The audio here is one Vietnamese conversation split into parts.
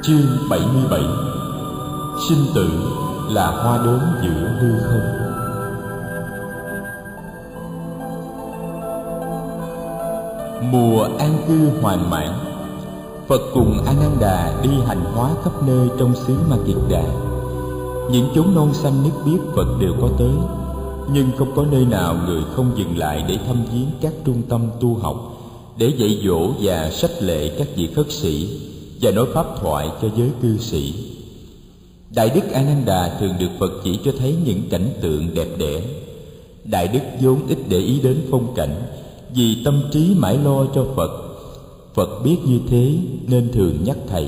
Chương 77. Sinh tử là hoa đốm giữa hư không. Mùa an cư hoàn mãn, Phật cùng A Nan Đà đi hành hóa khắp nơi trong xứ Ma Kiệt Đà. Những chốn non xanh nước biếc Phật đều có tới, nhưng không có nơi nào người không dừng lại để thăm viếng các trung tâm tu học, để dạy dỗ và sách lệ các vị khất sĩ và nói pháp thoại cho giới cư sĩ. Đại đức A Nan Đà thường được Phật chỉ cho thấy những cảnh tượng đẹp đẽ. Đại đức vốn ít để ý đến phong cảnh, vì tâm trí mãi lo cho Phật. Phật biết như thế nên thường nhắc thầy.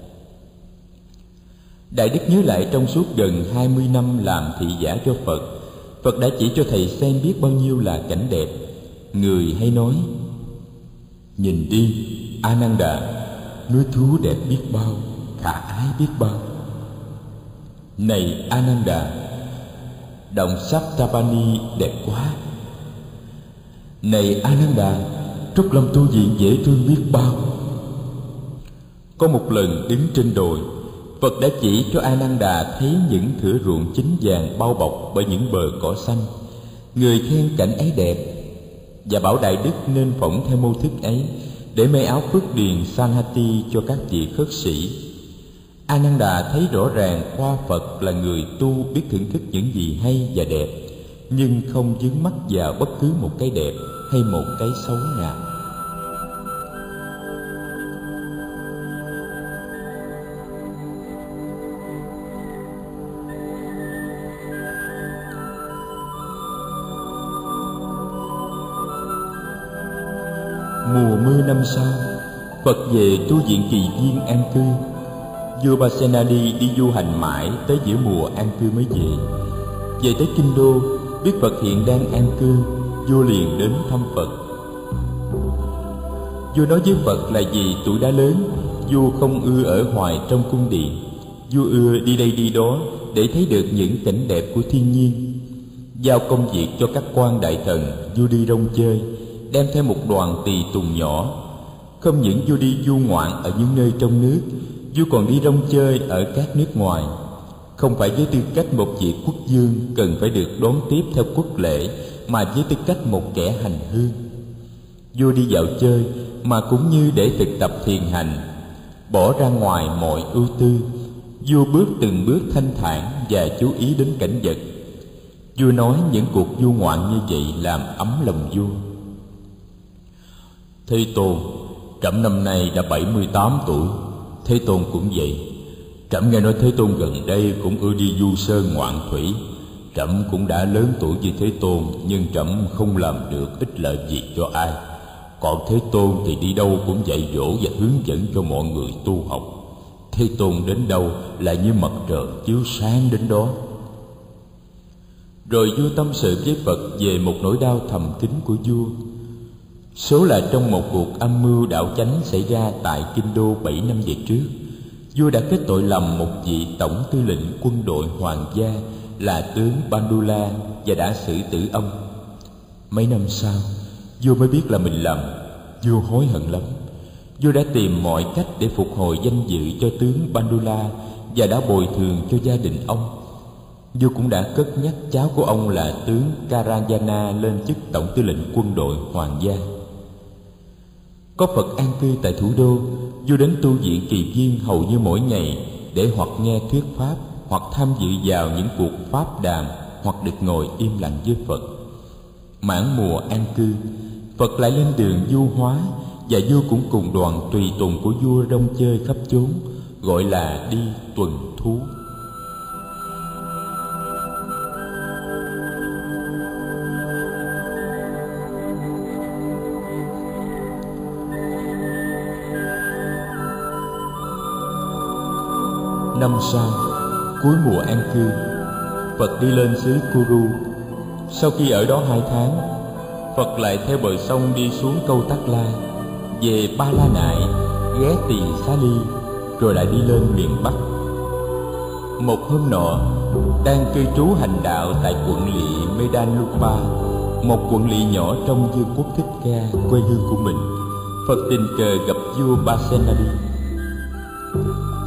Đại đức nhớ lại trong suốt gần 20 năm làm thị giả cho Phật, Phật đã chỉ cho thầy xem biết bao nhiêu là cảnh đẹp. Người hay nói: nhìn đi A Nan Đà, núi thú đẹp biết bao, khả ái biết bao. Này A Nan Đà, động Saptapani đẹp quá. Này A Nan Đà, Trúc Lâm Tu Viện dễ thương biết bao. Có một lần đứng trên đồi, Phật đã chỉ cho A Nan Đà thấy những thửa ruộng chín vàng bao bọc bởi những bờ cỏ xanh. Người khen cảnh ấy đẹp và bảo đại đức nên phỏng theo mô thức ấy để may áo phước điền Sanhati cho các vị khất sĩ. A Nan Đà thấy rõ ràng qua Phật là người tu biết thưởng thức những gì hay và đẹp, nhưng không vướng mắc vào bất cứ một cái đẹp hay một cái xấu nào. Mùa mưa năm sau, Phật về tu viện Kỳ Viên an cư. Vua Pasenadi đi du hành mãi tới giữa mùa an cư mới về. Về tới Kinh Đô, biết Phật hiện đang an cư, vua liền đến thăm Phật. Vua nói với Phật là vì tuổi đã lớn, vua không ưa ở hoài trong cung điện. Vua ưa đi đây đi đó để thấy được những cảnh đẹp của thiên nhiên. Giao công việc cho các quan đại thần, vua đi rong chơi, đem theo một đoàn tùy tùng nhỏ. Không những vua đi du ngoạn ở những nơi trong nước, vua còn đi rong chơi ở các nước ngoài. Không phải với tư cách một vị quốc vương cần phải được đón tiếp theo quốc lễ, mà với tư cách một kẻ hành hương. Vua đi dạo chơi mà cũng như để thực tập thiền hành, bỏ ra ngoài mọi ưu tư. Vua bước từng bước thanh thản và chú ý đến cảnh vật. Vua nói những cuộc du ngoạn như vậy làm ấm lòng vua. Thế Tôn, trẫm năm nay đã 78 tuổi. Thế Tôn cũng vậy. Trẫm nghe nói Thế Tôn gần đây cũng ưa đi du sơn ngoạn thủy. Trẫm cũng đã lớn tuổi như Thế Tôn, nhưng trẫm không làm được ích lợi gì cho ai. Còn Thế Tôn thì đi đâu cũng dạy dỗ và hướng dẫn cho mọi người tu học. Thế Tôn đến đâu là như mặt trời chiếu sáng đến đó. Rồi vua tâm sự với Phật về một nỗi đau thầm kín của vua. Số là trong một cuộc âm mưu đảo chánh xảy ra tại Kinh Đô 7 năm về trước, vua đã kết tội lầm một vị tổng tư lệnh quân đội hoàng gia là tướng Bandula và đã xử tử ông. Mấy năm sau, vua mới biết là mình lầm. Vua hối hận lắm. Vua đã tìm mọi cách để phục hồi danh dự cho tướng Bandula và đã bồi thường cho gia đình ông. Vua cũng đã cất nhắc cháu của ông là tướng Karanjana lên chức tổng tư lệnh quân đội hoàng gia. Có Phật an cư tại thủ đô, vua đến tu viện Kỳ Viên hầu như mỗi ngày để hoặc nghe thuyết pháp, hoặc tham dự vào những cuộc pháp đàm, hoặc được ngồi im lặng với Phật. Mãn mùa an cư, Phật lại lên đường du hóa, và vua cũng cùng đoàn tùy tùng của vua rong chơi khắp chốn, gọi là đi tuần thú. Năm sau, cuối mùa an cư, Phật đi lên xứ Kuru. Sau khi ở đó 2 tháng, Phật lại theo bờ sông đi xuống Câu Tắc La, về Ba La Nại, ghé Tỳ Xá Ly, rồi lại đi lên miền Bắc. Một hôm nọ, đang cư trú hành đạo tại quận lỵ Medanlupa, một quận lỵ nhỏ trong vương quốc Thích Ca, quê hương của mình, Phật tình cờ gặp vua Pasenadi.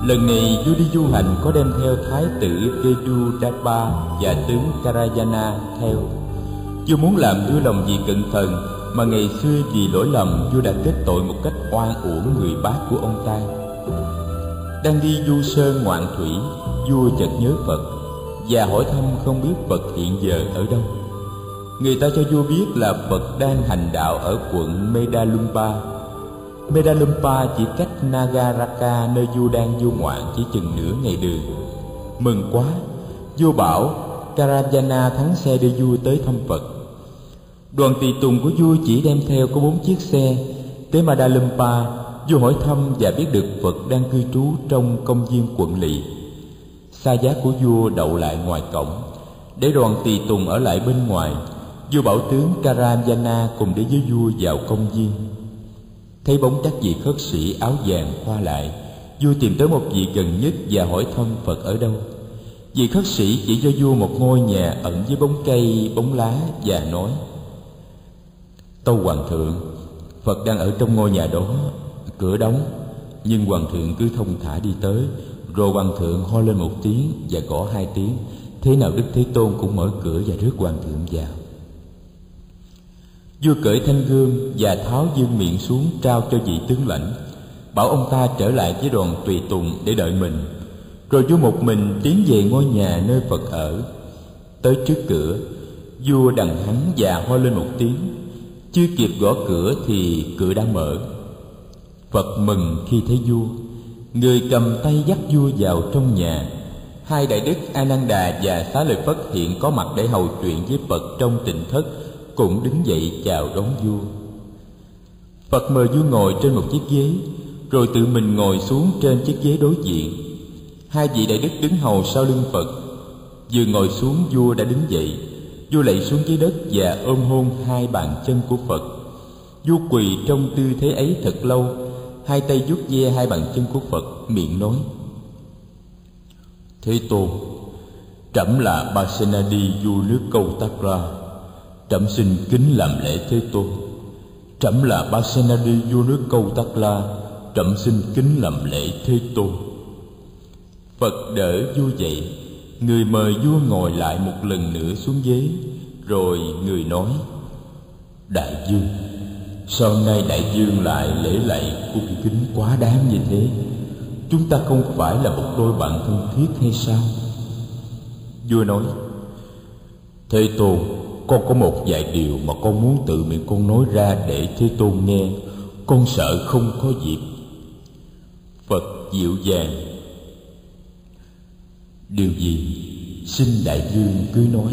Lần này vua đi du hành có đem theo thái tử Kedudapa và tướng Karayana theo. Vua muốn làm vui lòng vị cận thần mà ngày xưa vì lỗi lầm vua đã kết tội một cách oan uổng người bác của ông ta. Đang đi du sơn ngoạn thủy, vua chợt nhớ Phật và hỏi thăm không biết Phật hiện giờ ở đâu. Người ta cho vua biết là Phật đang hành đạo ở quận Medalumpa. Medalumpa chỉ cách Nagaraka, nơi vua đang du ngoạn, chỉ chừng nửa ngày đường. Mừng quá, vua bảo Karayana thắng xe đưa vua tới thăm Phật. Đoàn tùy tùng của vua chỉ đem theo có 4 chiếc xe. Tới Medalumpa, vua hỏi thăm và biết được Phật đang cư trú trong công viên quận lỵ. Xa giá của vua đậu lại ngoài cổng, để đoàn tùy tùng ở lại bên ngoài. Vua bảo tướng Karayana cùng đi với vua vào công viên. Thấy bóng các vị khất sĩ áo vàng qua lại, vua tìm tới một vị gần nhất và hỏi thăm Phật ở đâu. Vị khất sĩ chỉ cho vua một ngôi nhà ẩn với bóng cây, bóng lá và nói: Tâu hoàng thượng, Phật đang ở trong ngôi nhà đó, cửa đóng, nhưng hoàng thượng cứ thông thả đi tới, rồi hoàng thượng ho lên một tiếng và gõ 2 tiếng, thế nào Đức Thế Tôn cũng mở cửa và rước hoàng thượng vào. Vua cởi thanh gươm và tháo dương miệng xuống trao cho vị tướng lãnh, bảo ông ta trở lại với đoàn tùy tùng để đợi mình. Rồi vua một mình tiến về ngôi nhà nơi Phật ở. Tới trước cửa, vua đằng hắn và ho lên một tiếng. Chưa kịp gõ cửa thì cửa đã mở. Phật mừng khi thấy vua. Người cầm tay dắt vua vào trong nhà. 2 đại đức Ananda và Xá Lợi Phất hiện có mặt để hầu chuyện với Phật trong tịnh thất, cũng đứng dậy chào đón vua. Phật mời vua ngồi trên một chiếc ghế, rồi tự mình ngồi xuống trên chiếc ghế đối diện. 2 vị đại đức đứng hầu sau lưng Phật. Vừa ngồi xuống, vua đã đứng dậy. Vua lạy xuống dưới đất và ôm hôn 2 bàn chân của Phật. Vua quỳ trong tư thế ấy thật lâu, 2 tay vuốt ve 2 bàn chân của Phật, miệng nói: Thế Tôn, trẫm là Pasenadi, vua nước Câu Tát La. Trẫm xin kính làm lễ Thế Tôn. Trẫm là Pasenadi, vua nước Câu Tát La. Trẫm xin kính làm lễ Thế Tôn. Phật đỡ vua dậy. Người mời vua ngồi lại một lần nữa xuống ghế. Rồi người nói: Đại vương, sao nay đại vương lại lễ lạy cung kính quá đáng như thế? Chúng ta không phải là một đôi bạn thân thiết hay sao? Vua nói: Thế Tôn, con có một vài điều mà con muốn tự miệng con nói ra để Thế Tôn nghe. Con sợ không có dịp. Phật dịu dàng: Điều gì? Xin đại vương cứ nói.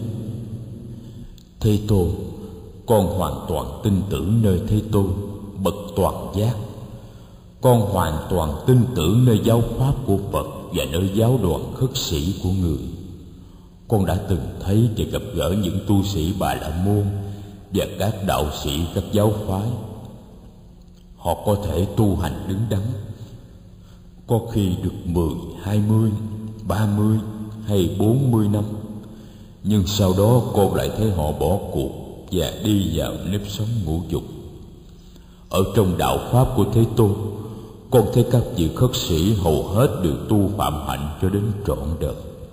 Thế Tôn, con hoàn toàn tin tưởng nơi Thế Tôn, bậc toàn giác. Con hoàn toàn tin tưởng nơi giáo pháp của Phật và nơi giáo đoàn khất sĩ của người. Con đã từng thấy và gặp gỡ những tu sĩ Bà La Môn và các đạo sĩ các giáo phái. Họ có thể tu hành đứng đắn, có khi được 10, 20, 30 hay 40 năm. Nhưng sau đó con lại thấy họ bỏ cuộc và đi vào nếp sống ngũ dục. Ở trong đạo pháp của Thế Tôn, con thấy các vị khất sĩ hầu hết đều tu phạm hạnh cho đến trọn đời.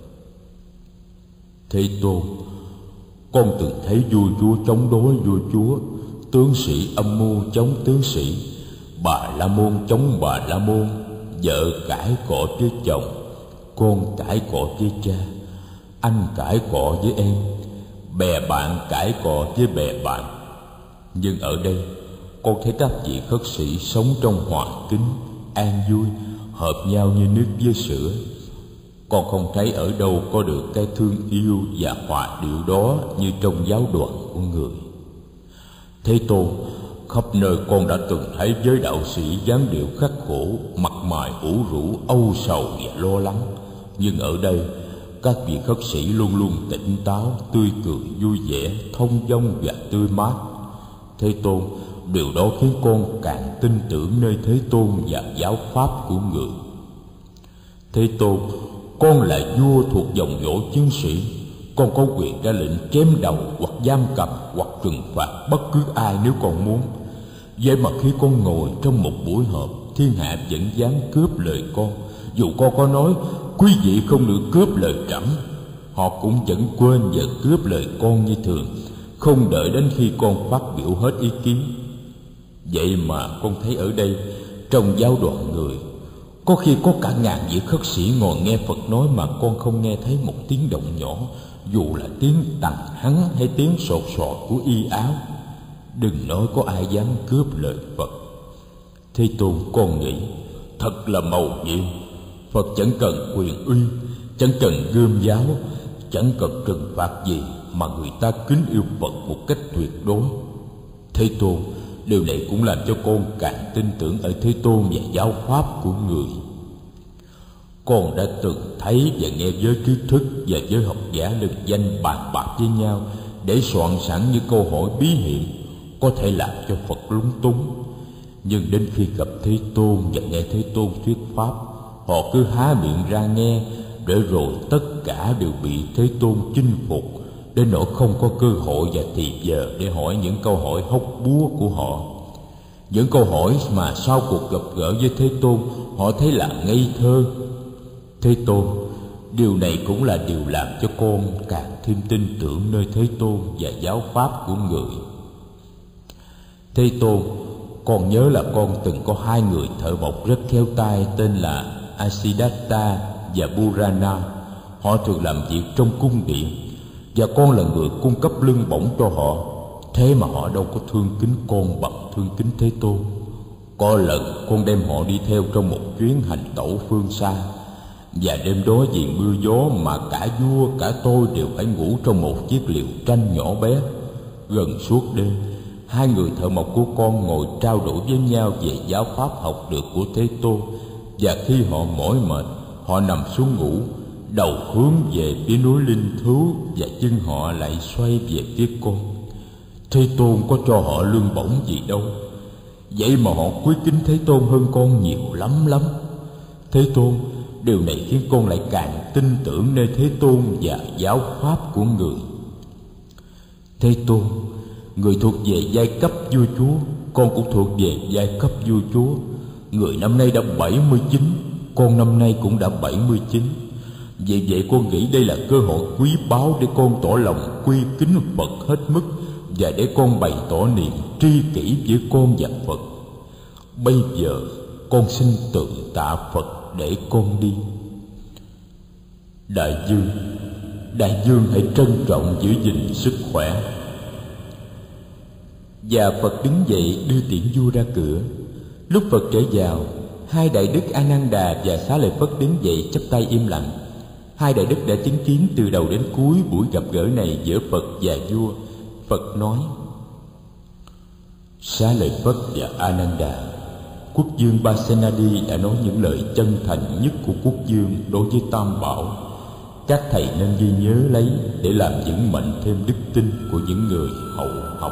Thế Tôn, con từng thấy vua chúa chống đối vua chúa, tướng sĩ âm mưu chống tướng sĩ, Bà La Môn chống Bà La Môn, vợ cãi cọ với chồng, con cãi cọ với cha, anh cãi cọ với em, bè bạn cãi cọ với bè bạn. Nhưng ở đây, con thấy các vị khất sĩ sống trong hòa kính, an vui, hợp nhau như nước với sữa. Con không thấy ở đâu có được cái thương yêu và hòa điệu đó như trong giáo đoàn của người. Thế Tôn, khắp nơi con đã từng thấy giới đạo sĩ dáng điệu khắc khổ, mặt mày ủ rũ, âu sầu và lo lắng. Nhưng ở đây, các vị khất sĩ luôn luôn tỉnh táo, tươi cười, vui vẻ, thông dong và tươi mát. Thế Tôn, điều đó khiến con càng tin tưởng nơi Thế Tôn và giáo pháp của người. Thế Tôn, con là vua thuộc dòng dõi chiến sĩ. Con có quyền ra lệnh chém đầu hoặc giam cầm hoặc trừng phạt bất cứ ai nếu con muốn. Vậy mà khi con ngồi trong một buổi họp, thiên hạ vẫn dám cướp lời con, Dù con có nói quý vị không được cướp lời trẫm, họ cũng vẫn quên và cướp lời con như thường, không đợi đến khi con phát biểu hết ý kiến. Vậy mà con thấy ở đây, trong giáo đoàn người, có khi có cả ngàn vị khất sĩ ngồi nghe Phật nói mà con không nghe thấy một tiếng động nhỏ, dù là tiếng tằng hắng hay tiếng sột soạt của y áo. Đừng nói có ai dám cướp lời Phật. Thế Tôn, con nghĩ thật là mầu nhiệm. Phật chẳng cần quyền uy, chẳng cần gươm giáo, chẳng cần trừng phạt gì, mà người ta kính yêu Phật một cách tuyệt đối. Thế Tôn, điều này cũng làm cho con càng tin tưởng ở Thế Tôn và giáo pháp của người. Con đã từng thấy và nghe giới trí thức và giới học giả lừng danh bàn bạc với nhau để soạn sẵn những câu hỏi bí hiểm có thể làm cho Phật lúng túng. Nhưng đến khi gặp Thế Tôn và nghe Thế Tôn thuyết pháp, họ cứ há miệng ra nghe, để rồi tất cả đều bị Thế Tôn chinh phục, đến nỗi không có cơ hội và thì giờ để hỏi những câu hỏi hóc búa của họ. Những câu hỏi mà sau cuộc gặp gỡ với Thế Tôn họ thấy là ngây thơ. Thế Tôn, điều này cũng là điều làm cho con càng thêm tin tưởng nơi Thế Tôn và giáo pháp của người. Thế Tôn, con nhớ là con từng có hai người thợ mộc rất khéo tay tên là Asiddhatha và Purana. Họ thường làm việc trong cung điện, và con là người cung cấp lương bổng cho họ. Thế mà họ đâu có thương kính con bằng thương kính Thế Tôn. Có lần con đem họ đi theo trong một chuyến hành tẩu phương xa, và đêm đó vì mưa gió mà cả vua cả tôi đều phải ngủ trong một chiếc liều tranh nhỏ bé. Gần suốt đêm, hai người thợ mộc của con ngồi trao đổi với nhau về giáo pháp học được của Thế Tôn, và khi họ mỏi mệt, họ nằm xuống ngủ, đầu hướng về phía núi Linh Thú và chân họ lại xoay về phía con. Thế Tôn có cho họ lương bổng gì đâu, vậy mà họ quý kính Thế Tôn hơn con nhiều lắm lắm. Thế Tôn, điều này khiến con lại càng tin tưởng nơi Thế Tôn và giáo pháp của người. Thế Tôn, người thuộc về giai cấp vua chúa, con cũng thuộc về giai cấp vua chúa. Người năm nay đã 79, con năm nay cũng đã 79. Vì vậy con nghĩ đây là cơ hội quý báu để con tỏ lòng quy kính Phật hết mức, và để con bày tỏ niềm tri kỷ giữa con và Phật. Bây giờ con xin tượng tạ Phật để con đi. Đại dương hãy trân trọng giữ gìn sức khỏe. Và Phật đứng dậy đưa tiễn vua ra cửa. Lúc Phật trở vào, hai đại đức A Nan Đà và Xá Lợi Phất đứng dậy chắp tay im lặng. Hai đại đức đã chứng kiến từ đầu đến cuối buổi gặp gỡ này giữa Phật và vua. Phật nói: Xá Lợi Phất và A Nan Đà, quốc vương Pasenadi đã nói những lời chân thành nhất của quốc vương đối với Tam Bảo. Các thầy nên ghi nhớ lấy để làm vững mạnh thêm đức tin của những người hậu học.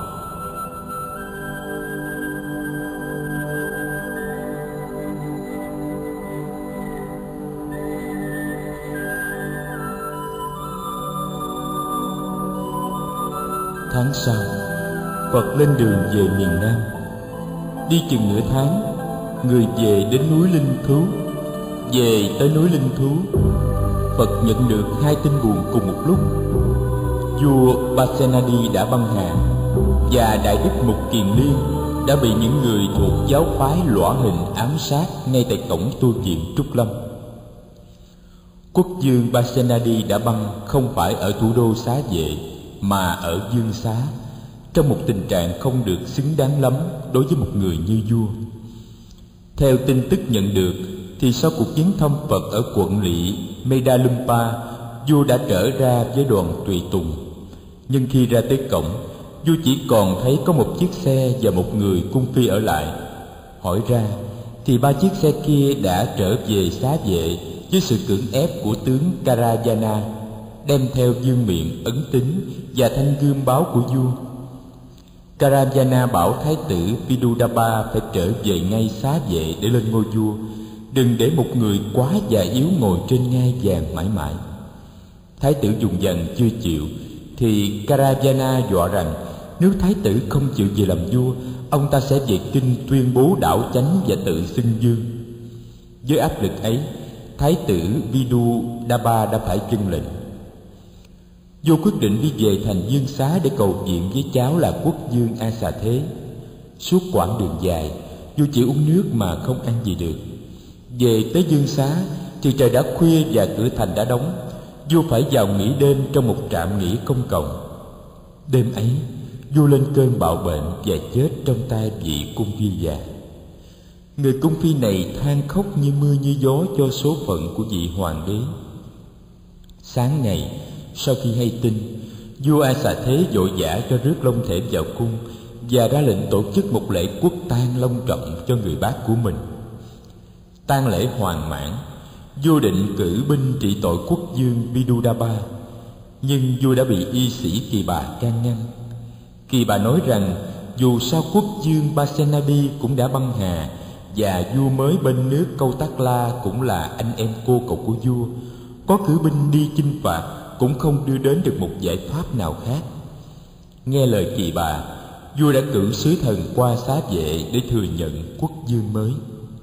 Tháng sau, Phật lên đường về miền Nam. Đi chừng nửa tháng, người về đến núi Linh Thú. Về tới núi Linh Thú, Phật nhận được hai tin buồn cùng một lúc. Vua Pasenadi đã băng hà, và Đại Đức Mục Kiền Liên đã bị những người thuộc giáo phái lõa hình ám sát ngay tại cổng tu viện Trúc Lâm. Quốc vương Pasenadi đã băng không phải ở thủ đô Xá Vệ, mà ở Dương Xá, trong một tình trạng không được xứng đáng lắm đối với một người như vua. Theo tin tức nhận được, thì sau cuộc viếng thăm Phật ở quận lỵ Medalumpa, vua đã trở ra với đoàn tùy tùng. Nhưng khi ra tới cổng, vua chỉ còn thấy có một chiếc xe và một người cung phi ở lại. Hỏi ra, thì ba chiếc xe kia đã trở về Xá Vệ với sự cưỡng ép của tướng Karajana, đem theo vương miện, ấn tín và thanh gươm báo của vua. Karajana bảo thái tử Vidudaba phải trở về ngay Xá Vệ để lên ngôi vua, đừng để một người quá già yếu ngồi trên ngai vàng mãi mãi. Thái tử dùng dần chưa chịu, thì Karajana dọa rằng nếu thái tử không chịu về làm vua, ông ta sẽ về kinh tuyên bố đảo chánh và tự xưng vương. Với áp lực ấy, Thái tử Vidudaba đã phải vâng lệnh. Vua quyết định đi về thành Dương Xá để cầu viện với cháu là quốc vương A Xà Thế. Suốt quãng đường dài, vua chỉ uống nước mà không ăn gì được. Về tới Dương Xá thì trời đã khuya và cửa thành đã đóng. Vua phải vào nghỉ đêm trong một trạm nghỉ công cộng. Đêm ấy, vua lên cơn bạo bệnh và chết trong tay vị cung phi già. Người cung phi này than khóc như mưa như gió cho số phận của vị hoàng đế. Sáng ngày, sau khi hay tin, vua A Xà Thế vội vã cho rước long thể vào cung và ra lệnh tổ chức một lễ quốc tang long trọng cho người bác của mình. Tang lễ hoàn mãn, vua định cử binh trị tội quốc vương Vidudaba, nhưng vua đã bị y sĩ Kỳ Bà can ngăn. Kỳ Bà nói rằng dù sao quốc vương Pasenadi cũng đã băng hà, và vua mới bên nước Câu Tát La cũng là anh em cô cậu của vua, có cử binh đi chinh phạt cũng không đưa đến được một giải pháp nào khác. Nghe lời Kỳ Bà, vua đã cử sứ thần qua xá vệ để thừa nhận quốc vương mới.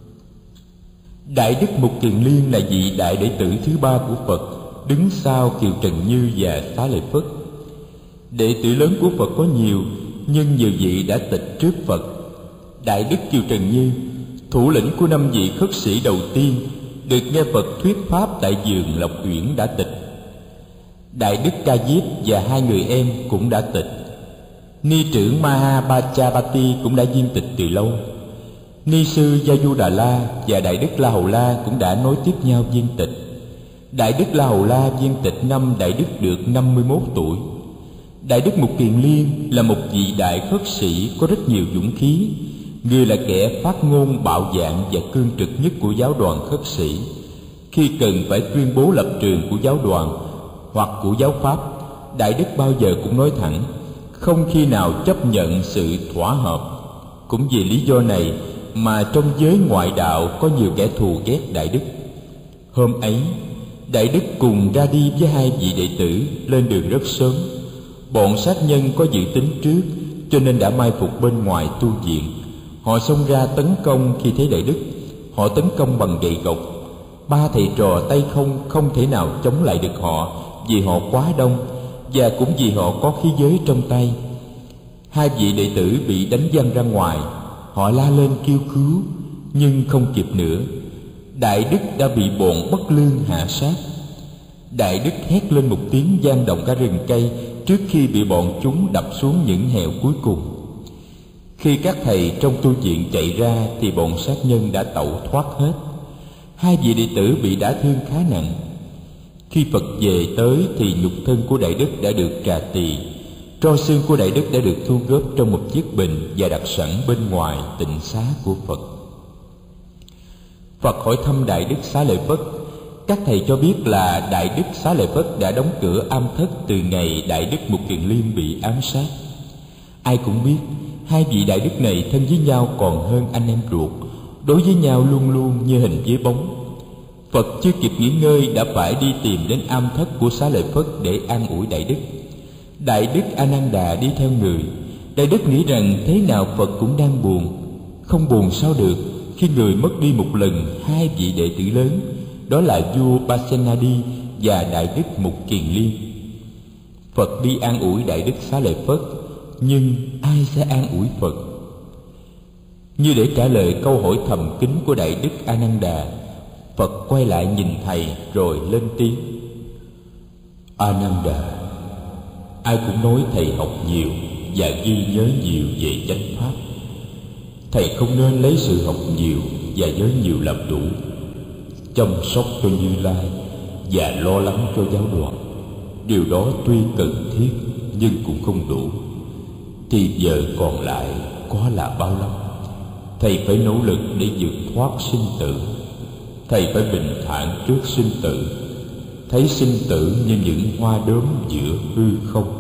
Đại Đức Mục Kiền Liên là vị đại đệ tử thứ ba của Phật, đứng sau Kiều Trần Như và Xá Lợi Phất. Đệ tử lớn của Phật có nhiều, nhưng nhiều vị đã tịch trước Phật. Đại Đức Kiều Trần Như, thủ lĩnh của 5 vị khất sĩ đầu tiên, được nghe Phật thuyết pháp tại vườn Lộc Uyển đã tịch. Đại Đức Ca Diếp và 2 người em cũng đã tịch. Ni trưởng Mahabachapati cũng đã viên tịch từ lâu. Ni sư Gia Đà La và Đại Đức La Hầu La cũng đã nối tiếp nhau viên tịch. Đại Đức La Hầu La viên tịch năm Đại Đức được 51 tuổi. Đại Đức Mục Kiền Liên là một vị đại khất sĩ có rất nhiều dũng khí. Người là kẻ phát ngôn bạo dạn và cương trực nhất của giáo đoàn khất sĩ. Khi cần phải tuyên bố lập trường của giáo đoàn hoặc của giáo pháp, Đại Đức bao giờ cũng nói thẳng, không khi nào chấp nhận sự thỏa hợp. Cũng vì lý do này mà trong giới ngoại đạo có nhiều kẻ thù ghét Đại Đức. Hôm ấy, Đại Đức cùng ra đi với 2 vị đệ tử lên đường rất sớm. Bọn sát nhân có dự tính trước, cho nên đã mai phục bên ngoài tu viện. Họ xông ra tấn công khi thấy Đại Đức. Họ tấn công bằng gậy gộc. 3 thầy trò tay không thể nào chống lại được họ, vì họ quá đông và cũng vì họ có khí giới trong tay. 2 vị đệ tử bị đánh văng ra ngoài. Họ la lên kêu cứu, nhưng không kịp nữa. Đại Đức đã bị bọn bất lương hạ sát. Đại Đức hét lên một tiếng vang động cả rừng cây trước khi bị bọn chúng đập xuống những hẻo cuối cùng. Khi các thầy trong tu viện chạy ra thì bọn sát nhân đã tẩu thoát hết. 2 vị đệ tử bị đả thương khá nặng. Khi Phật về tới thì nhục thân của Đại Đức đã được trà tỳ. Tro xương của Đại Đức đã được thu góp trong một chiếc bình và đặt sẵn bên ngoài tịnh xá của Phật. Phật hỏi thăm Đại Đức Xá Lợi Phất. Các thầy cho biết là Đại Đức Xá Lợi Phất đã đóng cửa am thất từ ngày Đại Đức Mục Kiền Liên bị ám sát. Ai cũng biết 2 vị Đại Đức này thân với nhau còn hơn anh em ruột, đối với nhau luôn luôn như hình với bóng. Phật chưa kịp nghỉ ngơi đã phải đi tìm đến am thất của Xá Lợi Phất để an ủi Đại Đức. Đại Đức A Nan Đà đi theo người. Đại Đức nghĩ rằng thế nào Phật cũng đang buồn. Không buồn sao được khi người mất đi một lần 2 vị đệ tử lớn, đó là vua Pasenadi và Đại Đức Mục Kiền Liên. Phật đi an ủi Đại Đức Xá Lợi Phất, nhưng ai sẽ an ủi Phật? Như để trả lời câu hỏi thầm kín của Đại Đức A Nan Đà, Phật quay lại nhìn thầy rồi lên tiếng: A Nan Đà, ai cũng nói thầy học nhiều và ghi nhớ nhiều về chánh pháp. Thầy không nên lấy sự học nhiều và nhớ nhiều làm đủ. Chăm sóc cho Như Lai và lo lắng cho giáo đoàn, điều đó tuy cần thiết nhưng cũng không đủ. Thì giờ còn lại có là bao lâu? Thầy phải nỗ lực để vượt thoát sinh tử. Thầy phải bình thản trước sinh tử, thấy sinh tử như những hoa đốm giữa hư không.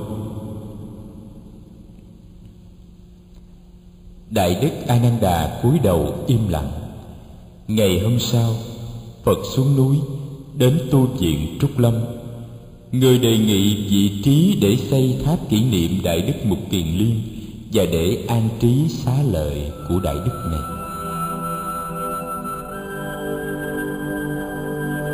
Đại Đức A Nan Đà cúi đầu im lặng. Ngày hôm sau, Phật xuống núi đến tu viện Trúc Lâm. Người đề nghị vị trí để xây tháp kỷ niệm Đại Đức Mục Kiền Liên và để an trí xá lợi của Đại Đức này.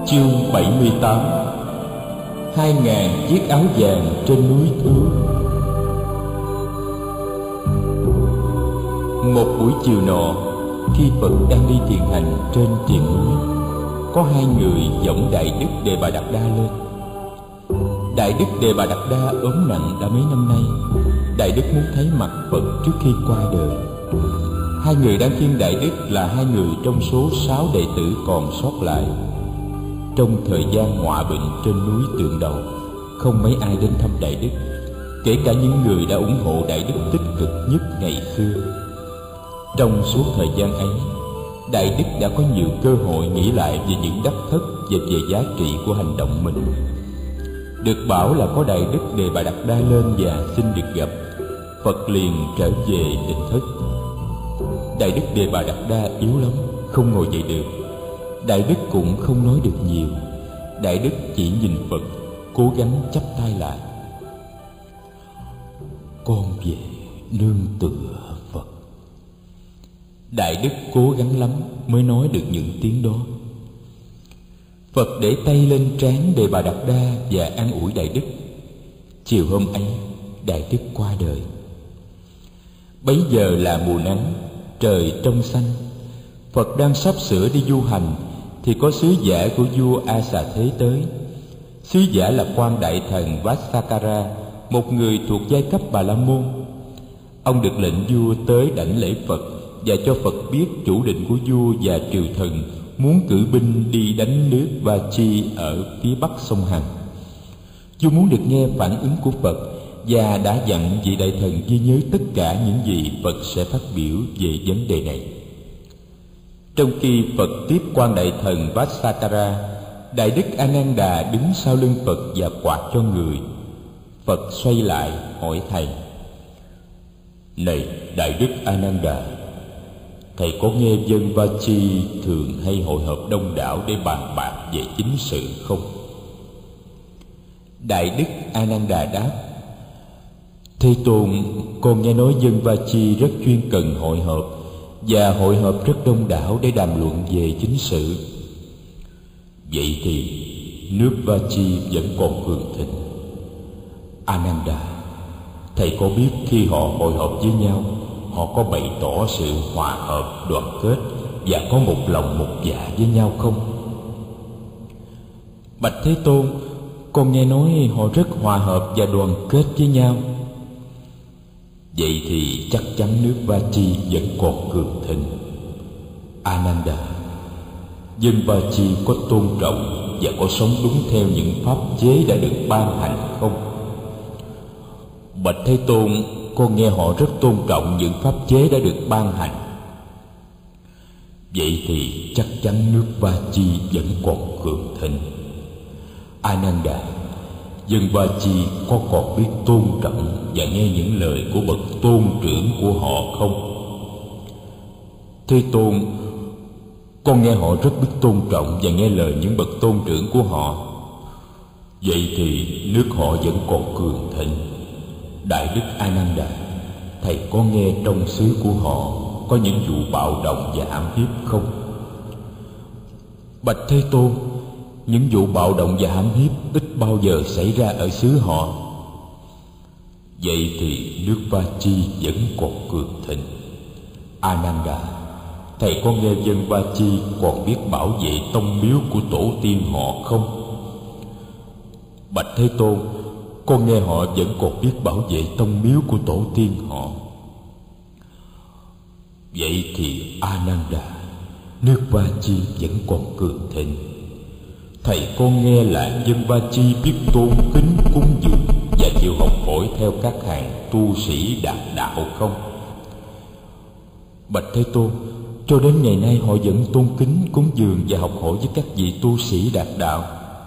Chương 78. 2000 chiếc áo vàng trên núi Thưa. Một buổi chiều nọ, khi Phật đang đi thiền hành trên triền núi, có hai người giọng Đại Đức Đề Bà Đạt Đa lên. Đại Đức Đề Bà Đạt Đa ốm nặng đã mấy năm nay. Đại Đức muốn thấy mặt Phật trước khi qua đời. Hai người đang khuyên Đại Đức là hai người trong số 6 đệ tử còn sót lại. Trong thời gian họa bệnh trên núi Tượng Đầu, không mấy ai đến thăm Đại Đức, kể cả những người đã ủng hộ Đại Đức tích cực nhất ngày xưa. Trong suốt thời gian ấy, Đại Đức đã có nhiều cơ hội nghĩ lại về những đắc thất và về giá trị của hành động mình. Được bảo là có Đại Đức Đề Bà Đạt Đa lên và xin được gặp, Phật liền trở về tỉnh thất. Đại Đức Đề Bà Đạt Đa yếu lắm, không ngồi dậy được. Đại Đức cũng không nói được nhiều. Đại Đức chỉ nhìn Phật, cố gắng chắp tay lại. Con về nương tựa Phật. Đại Đức cố gắng lắm mới nói được những tiếng đó. Phật để tay lên trán Đề Bà Đạt Đa và an ủi Đại Đức. Chiều hôm ấy, Đại Đức qua đời. Bấy giờ là mùa nắng, trời trong xanh. Phật đang sắp sửa đi du hành thì có sứ giả của vua A Xà Thế tới. Sứ giả là quan đại thần Vassakara, một người thuộc giai cấp Bà La Môn. Ông được lệnh vua tới đảnh lễ Phật và cho Phật biết chủ định của vua và triều thần muốn cử binh đi đánh nước Vachi ở phía bắc sông Hằng. Vua muốn được nghe phản ứng của Phật và đã dặn vị đại thần ghi nhớ tất cả những gì Phật sẽ phát biểu về vấn đề này. Trong khi Phật tiếp quan đại thần Vassakara, Đại Đức A Nan Đà đứng sau lưng Phật và quạt cho người. Phật xoay lại hỏi thầy: Này Đại Đức A Nan Đà, thầy có nghe dân Vachi thường hay hội họp đông đảo để bàn bạc về chính sự không? Đại Đức A Nan Đà đáp: Thế Tôn, con nghe nói dân Vachi rất chuyên cần hội họp, và hội họp rất đông đảo để đàm luận về chính sự. Vậy thì nước Vachi vẫn còn cường thịnh. A Nan Đà, thầy có biết khi họ hội họp với nhau, họ có bày tỏ sự hòa hợp, đoàn kết và có một lòng một dạ với nhau không? Bạch Thế Tôn, con nghe nói họ rất hòa hợp và đoàn kết với nhau. Vậy thì chắc chắn nước Vachi vẫn còn cường thịnh. A Nan Đà, dân Vachi có tôn trọng và có sống đúng theo những pháp chế đã được ban hành không? Bạch Thế Tôn, con nghe họ rất tôn trọng những pháp chế đã được ban hành. Vậy thì chắc chắn nước Vachi vẫn còn cường thịnh. A Nan Đà, dân Vachi có còn biết tôn trọng và nghe những lời của bậc tôn trưởng của họ không? Thế Tôn, con nghe họ rất biết tôn trọng và nghe lời những bậc tôn trưởng của họ. Vậy thì nước họ vẫn còn cường thịnh. Đại Đức A Nan Đà, thầy có nghe trong xứ của họ có những vụ bạo động và hãm hiếp không? Bạch Thế Tôn, những vụ bạo động và hãm hiếp ít bao giờ xảy ra ở xứ họ. Vậy thì nước Vachi vẫn còn cường thịnh. A Nan Đà, thầy có nghe dân Vachi còn biết bảo vệ tông miếu của tổ tiên họ không? Bạch Thế Tôn, con nghe họ vẫn còn biết bảo vệ tông miếu của tổ tiên họ. Vậy thì A Nan Đà, nước Vachi vẫn còn cường thịnh. Thầy con nghe là dân Vachi biết tôn kính cúng dường và chịu học hỏi theo các hàng tu sĩ đạt đạo không? Bạch Thế Tôn, cho đến ngày nay họ vẫn tôn kính cúng dường và học hỏi với các vị tu sĩ đạt đạo.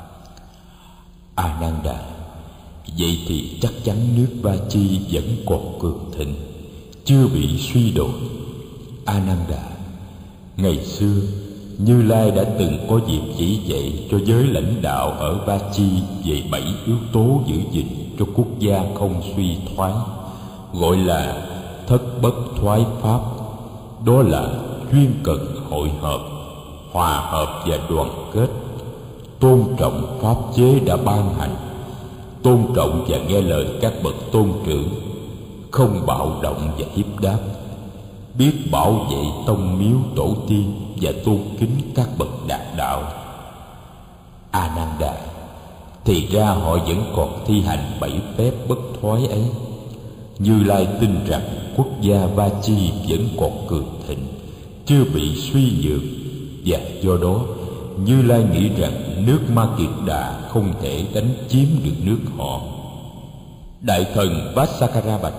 A Nan Đà, vậy thì chắc chắn nước Vachi vẫn còn cường thịnh, chưa bị suy đồi. A Nan Đà, ngày xưa Như Lai đã từng có dịp chỉ dạy cho giới lãnh đạo ở Vachi về 7 yếu tố giữ gìn cho quốc gia không suy thoái, gọi là thất bất thoái pháp. Đó là chuyên cần hội họp, hòa hợp và đoàn kết, tôn trọng pháp chế đã ban hành, tôn trọng và nghe lời các bậc tôn trưởng, không bạo động và hiếp đáp, biết bảo vệ tông miếu tổ tiên và tôn kính các bậc đạt đạo. A Nan Đà, thì ra họ vẫn còn thi hành 7 phép bất thoái ấy. Như Lai tin rằng quốc gia Va Chi vẫn còn cường thịnh, chưa bị suy nhược, và do đó Như Lai nghĩ rằng nước Ma Kiệt Đà không thể đánh chiếm được nước họ. Đại thần Vassakara bạch: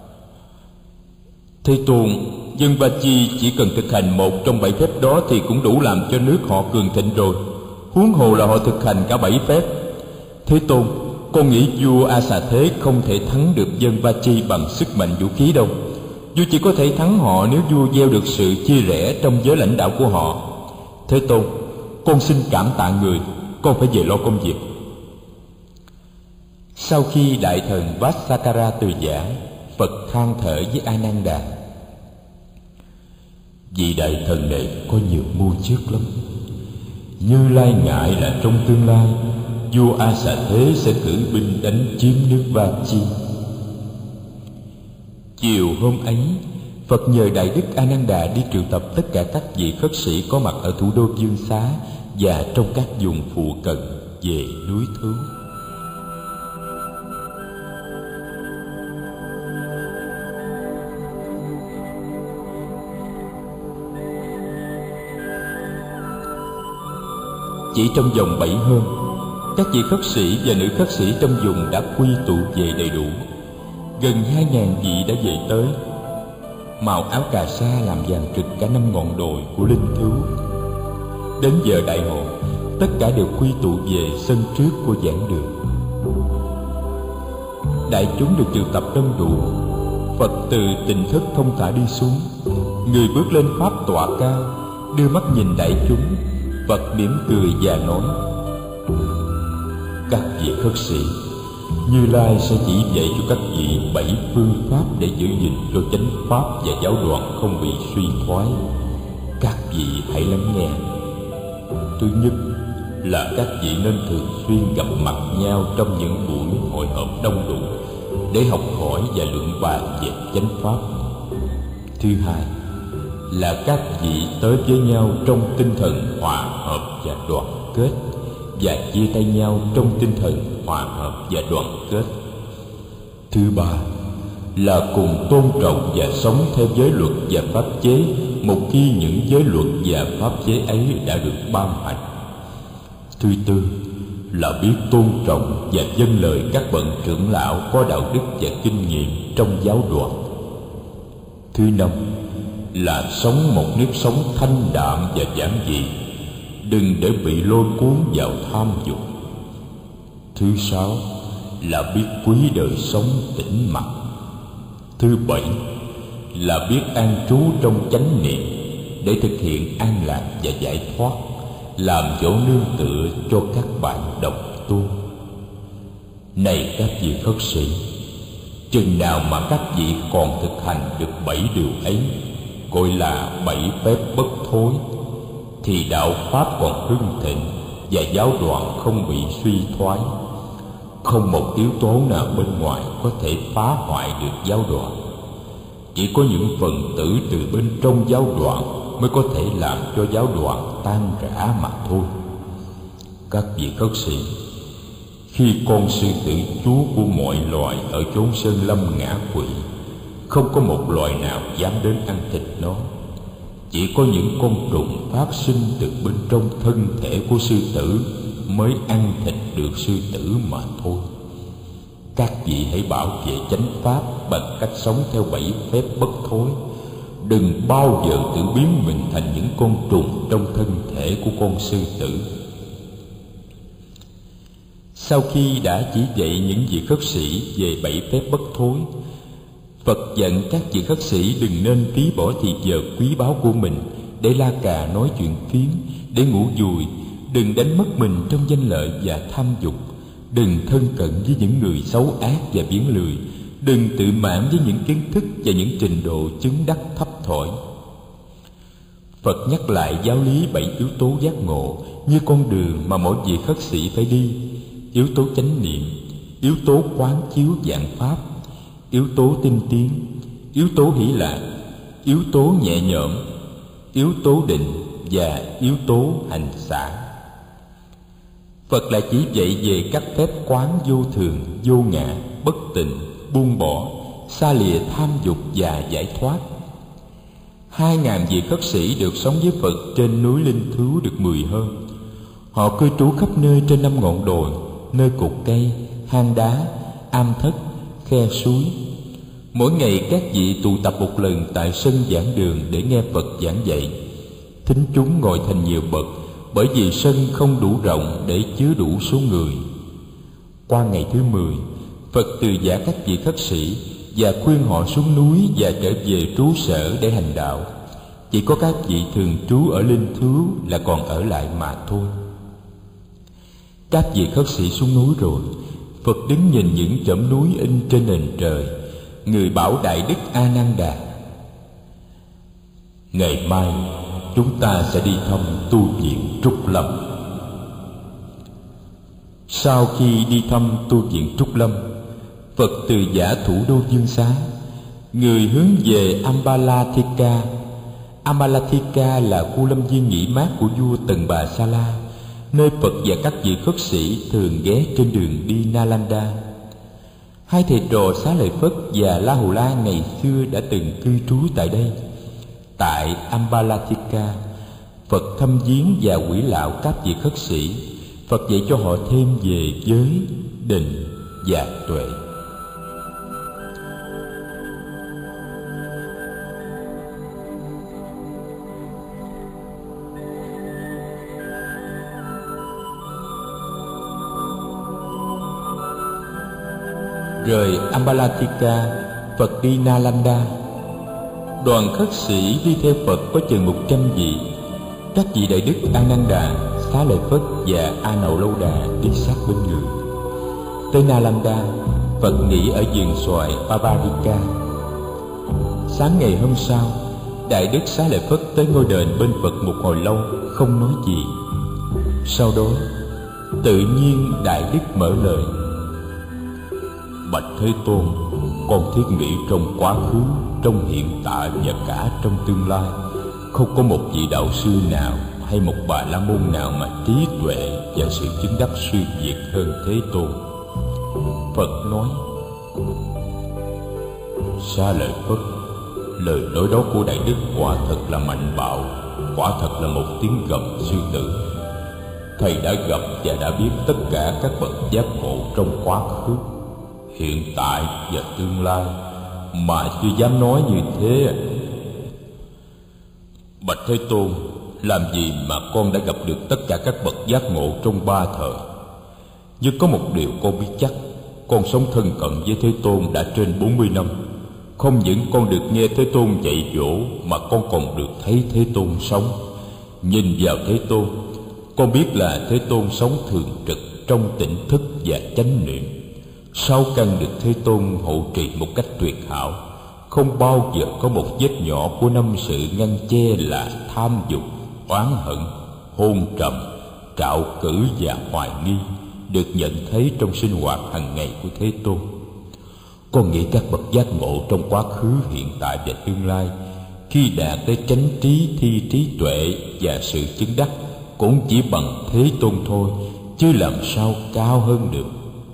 Thế Tôn, dân Va Chi chỉ cần thực hành một trong 7 phép đó thì cũng đủ làm cho nước họ cường thịnh rồi, huống hồ là họ thực hành cả 7 phép. Thế Tôn, con nghĩ vua A Xà Thế không thể thắng được dân Va Chi bằng sức mạnh vũ khí đâu. Vua chỉ có thể thắng họ nếu vua gieo được sự chia rẽ trong giới lãnh đạo của họ. Thế Tôn, con xin cảm tạ người, con phải về lo công việc. Sau khi đại thần Vassakara từ giả, Phật than thở với A Nan Đà: Vị đại thần này có nhiều mưu trước lắm. Như Lai ngại là trong tương lai vua A Xà Thế sẽ cử binh đánh chiếm nước Va Chi. Chiều hôm ấy, Phật nhờ Đại Đức A Nan Đà đi triệu tập tất cả các vị khất sĩ có mặt ở thủ đô Dương Xá và trong các vùng phụ cận về núi Thứu. Chỉ trong vòng 7 hôm, các vị khất sĩ và nữ khất sĩ trong vùng đã quy tụ về đầy đủ. Gần 2.000 vị đã về tới. Màu áo cà sa làm vàng rực cả 5 ngọn đồi của linh thú. Đến giờ đại hội, tất cả đều quy tụ về sân trước của giảng đường. Đại chúng được triệu tập đông đủ. Phật từ Tịnh Thất thông thả đi xuống. Người bước lên pháp tọa cao, đưa mắt nhìn đại chúng. Phật mỉm cười và nói: Các vị khất sĩ, Như Lai sẽ chỉ dạy cho các vị 7 phương pháp để giữ gìn cho chánh pháp và giáo đoàn không bị suy thoái. Các vị hãy lắng nghe. Thứ nhất là các vị nên thường xuyên gặp mặt nhau trong những buổi hội họp đông đủ để học hỏi và luận bàn về chánh pháp. Thứ hai là các vị tới với nhau trong tinh thần hòa hợp và đoàn kết, và chia tay nhau trong tinh thần hòa hợp và đoàn kết. Thứ ba là cùng tôn trọng và sống theo giới luật và pháp chế một khi những giới luật và pháp chế ấy đã được ban hành. Thứ tư là biết tôn trọng và vâng lời các bậc trưởng lão có đạo đức và kinh nghiệm trong giáo đoàn. Thứ năm là sống một nếp sống thanh đạm và giản dị, đừng để bị lôi cuốn vào tham dục. Thứ sáu là biết quý đời sống tĩnh mặc. Thứ bảy là biết an trú trong chánh niệm để thực hiện an lạc và giải thoát, làm chỗ nương tựa cho các bạn đồng tu. Này các vị khất sĩ, chừng nào mà các vị còn thực hành được 7 điều ấy, gọi là 7 phép bất thối, thì đạo pháp còn hưng thịnh và giáo đoàn không bị suy thoái. Không một yếu tố nào bên ngoài có thể phá hoại được giáo đoàn. Chỉ có những phần tử từ bên trong giáo đoàn mới có thể làm cho giáo đoàn tan rã mà thôi. Các vị khất sĩ, khi con sư tử chúa của mọi loài ở chốn sơn lâm ngã quỵ, không có một loài nào dám đến ăn thịt nó. Chỉ có những con trùng phát sinh từ bên trong thân thể của sư tử mới ăn thịt được sư tử mà thôi. Các vị hãy bảo vệ chánh pháp bằng cách sống theo 7 phép bất thối. Đừng bao giờ tự biến mình thành những con trùng trong thân thể của con sư tử. Sau khi đã chỉ dạy những vị khất sĩ về 7 phép bất thối, Phật dặn các vị khất sĩ đừng nên phí bỏ thì giờ quý báu của mình để la cà nói chuyện phiếm, để ngủ dùi, đừng đánh mất mình trong danh lợi và tham dục, đừng thân cận với những người xấu ác và biếng lười, đừng tự mãn với những kiến thức và những trình độ chứng đắc thấp thỏi. Phật nhắc lại giáo lý 7 yếu tố giác ngộ như con đường mà mỗi vị khất sĩ phải đi: yếu tố chánh niệm, yếu tố quán chiếu vạn pháp, yếu tố tinh tiến, yếu tố hỷ lạc, yếu tố nhẹ nhõm, yếu tố định và yếu tố hành xả. Phật lại chỉ dạy về các phép quán vô thường, vô ngã, bất tịnh, buông bỏ, xa lìa tham dục và giải thoát. 2.000 vị khất sĩ được sống với Phật trên núi Linh Thứu được 10 hôm. Họ cư trú khắp nơi trên 5 ngọn đồi, nơi cột cây, hang đá, am thất, khe suối. Mỗi ngày các vị tụ tập một lần tại sân giảng đường để nghe Phật giảng dạy. Thính chúng ngồi thành nhiều bậc, bởi vì sân không đủ rộng để chứa đủ số người. Qua ngày thứ 10, Phật từ giả các vị khất sĩ và khuyên họ xuống núi và trở về trú sở để hành đạo. Chỉ có các vị thường trú ở Linh Thứu là còn ở lại mà thôi. Các vị khất sĩ xuống núi rồi, Phật đứng nhìn những chõm núi in trên nền trời. Người bảo Đại Đức A Nan Đà: ngày mai chúng ta sẽ đi thăm tu viện Trúc Lâm. Sau khi đi thăm tu viện Trúc Lâm, Phật từ giả thủ đô Dương Xá. Người hướng về Ambalathika. Ambalathika là khu lâm viên nghỉ mát của vua Tần Bà Sa La, nơi Phật và các vị khất sĩ thường ghé trên đường đi Nalanda. Hai thầy trò Xá Lợi Phất và La Hầu La ngày xưa đã từng cư trú tại đây. Tại Ambalathika, Phật thăm viếng và quỷ lạo các vị khất sĩ. Phật dạy cho họ thêm về giới, định và tuệ. Rời Ambalathika, Phật đi Nalanda. Đoàn khất sĩ đi theo Phật có chừng 100 vị. Các vị Đại Đức A Nan Đà, Xá Lợi Phất và A Nậu Lâu Đà đi sát bên người. Tới Nalanda, Phật nghỉ ở vườn xoài Pavarika. Sáng ngày hôm sau, Đại Đức Xá Lợi Phất tới ngôi đền bên Phật một hồi lâu, không nói gì. Sau đó, tự nhiên Đại Đức mở lời: bạch Thế Tôn, con thiết nghĩ trong quá khứ, trong hiện tại và cả trong tương lai, không có một vị đạo sư nào hay một bà la môn nào mà trí tuệ và sự chứng đắc suy việt hơn Thế Tôn. Phật nói: Xá Lợi Phất, lời nói đó của Đại Đức quả thật là mạnh bạo, quả thật là một tiếng gầm sư tử. Thầy đã gặp và đã biết tất cả các bậc giác ngộ trong quá khứ, hiện tại và tương lai, mà chưa dám nói như thế. Bạch Thế Tôn, làm gì mà con đã gặp được tất cả các bậc giác ngộ trong 3 thời? Nhưng có một điều con biết chắc, con sống thân cận với Thế Tôn đã trên 40 năm. Không những con được nghe Thế Tôn dạy dỗ, mà con còn được thấy Thế Tôn sống. Nhìn vào Thế Tôn, con biết là Thế Tôn sống thường trực trong tỉnh thức và chánh niệm. 6 căn được Thế Tôn hộ trì một cách tuyệt hảo. Không bao giờ có một vết nhỏ của 5 sự ngăn che là tham dục, oán hận, hôn trầm, trạo cử và hoài nghi được nhận thấy trong sinh hoạt hàng ngày của Thế Tôn. Con nghĩ các bậc giác ngộ trong quá khứ, hiện tại và tương lai, khi đạt tới chánh trí, thi trí tuệ và sự chứng đắc, cũng chỉ bằng Thế Tôn thôi, chứ làm sao cao hơn được.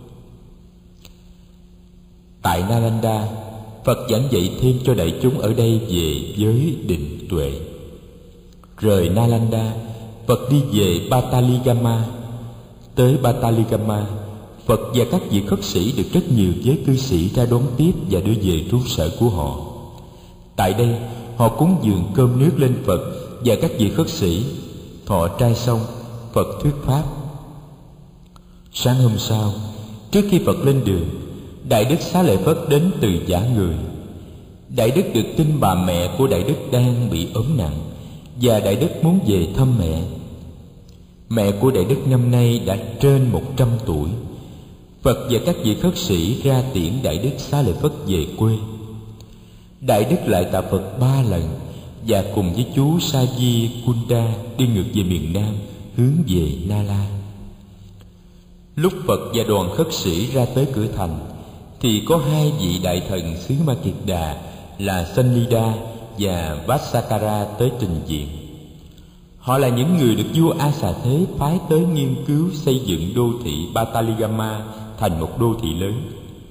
Tại Nalanda, Phật giảng dạy thêm cho đại chúng ở đây về giới, định, tuệ. Rời Nalanda, Phật đi về Pataligama. Tới Pataligama, Phật và các vị khất sĩ được rất nhiều giới cư sĩ ra đón tiếp và đưa về trú sở của họ. Tại đây, họ cúng dường cơm nước lên Phật và các vị khất sĩ. Thọ trai xong, Phật thuyết pháp. Sáng hôm sau, trước khi Phật lên đường, Đại Đức Xá Lợi Phất đến từ giả người. Đại Đức được tin bà mẹ của Đại Đức đang bị ốm nặng, và Đại Đức muốn về thăm mẹ. Mẹ của Đại Đức năm nay đã trên 100 tuổi. Phật và các vị khất sĩ ra tiễn Đại Đức Xá Lợi Phất về quê. Đại Đức lại tạ Phật 3 lần và cùng với chú Saji Kunda đi ngược về miền Nam, hướng về Nala. Lúc Phật và đoàn khất sĩ ra tới cửa thành, thì có hai vị đại thần xứ Ma Kiệt Đà là Sanlida và Vassakara tới trình diện. Họ là những người được vua A Xà Thế phái tới nghiên cứu xây dựng đô thị Pataligama thành một đô thị lớn.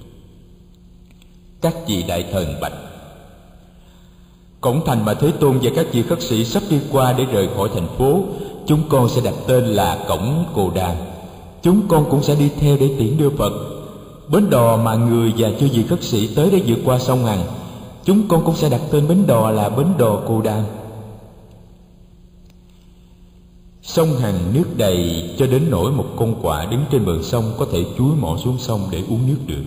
Các vị đại thần bạch: cổng thành mà Thế Tôn và các vị khất sĩ sắp đi qua để rời khỏi thành phố, chúng con sẽ đặt tên là cổng Cồ Đàm. Chúng con cũng sẽ đi theo để tiễn đưa Phật. Bến đò mà người và chư vị khất sĩ tới để vượt qua sông Hằng, chúng con cũng sẽ đặt tên bến đò là bến đò Cồ Đàm. Sông Hằng nước đầy cho đến nỗi một con quạ đứng trên bờ sông có thể chúi mỏ xuống sông để uống nước được.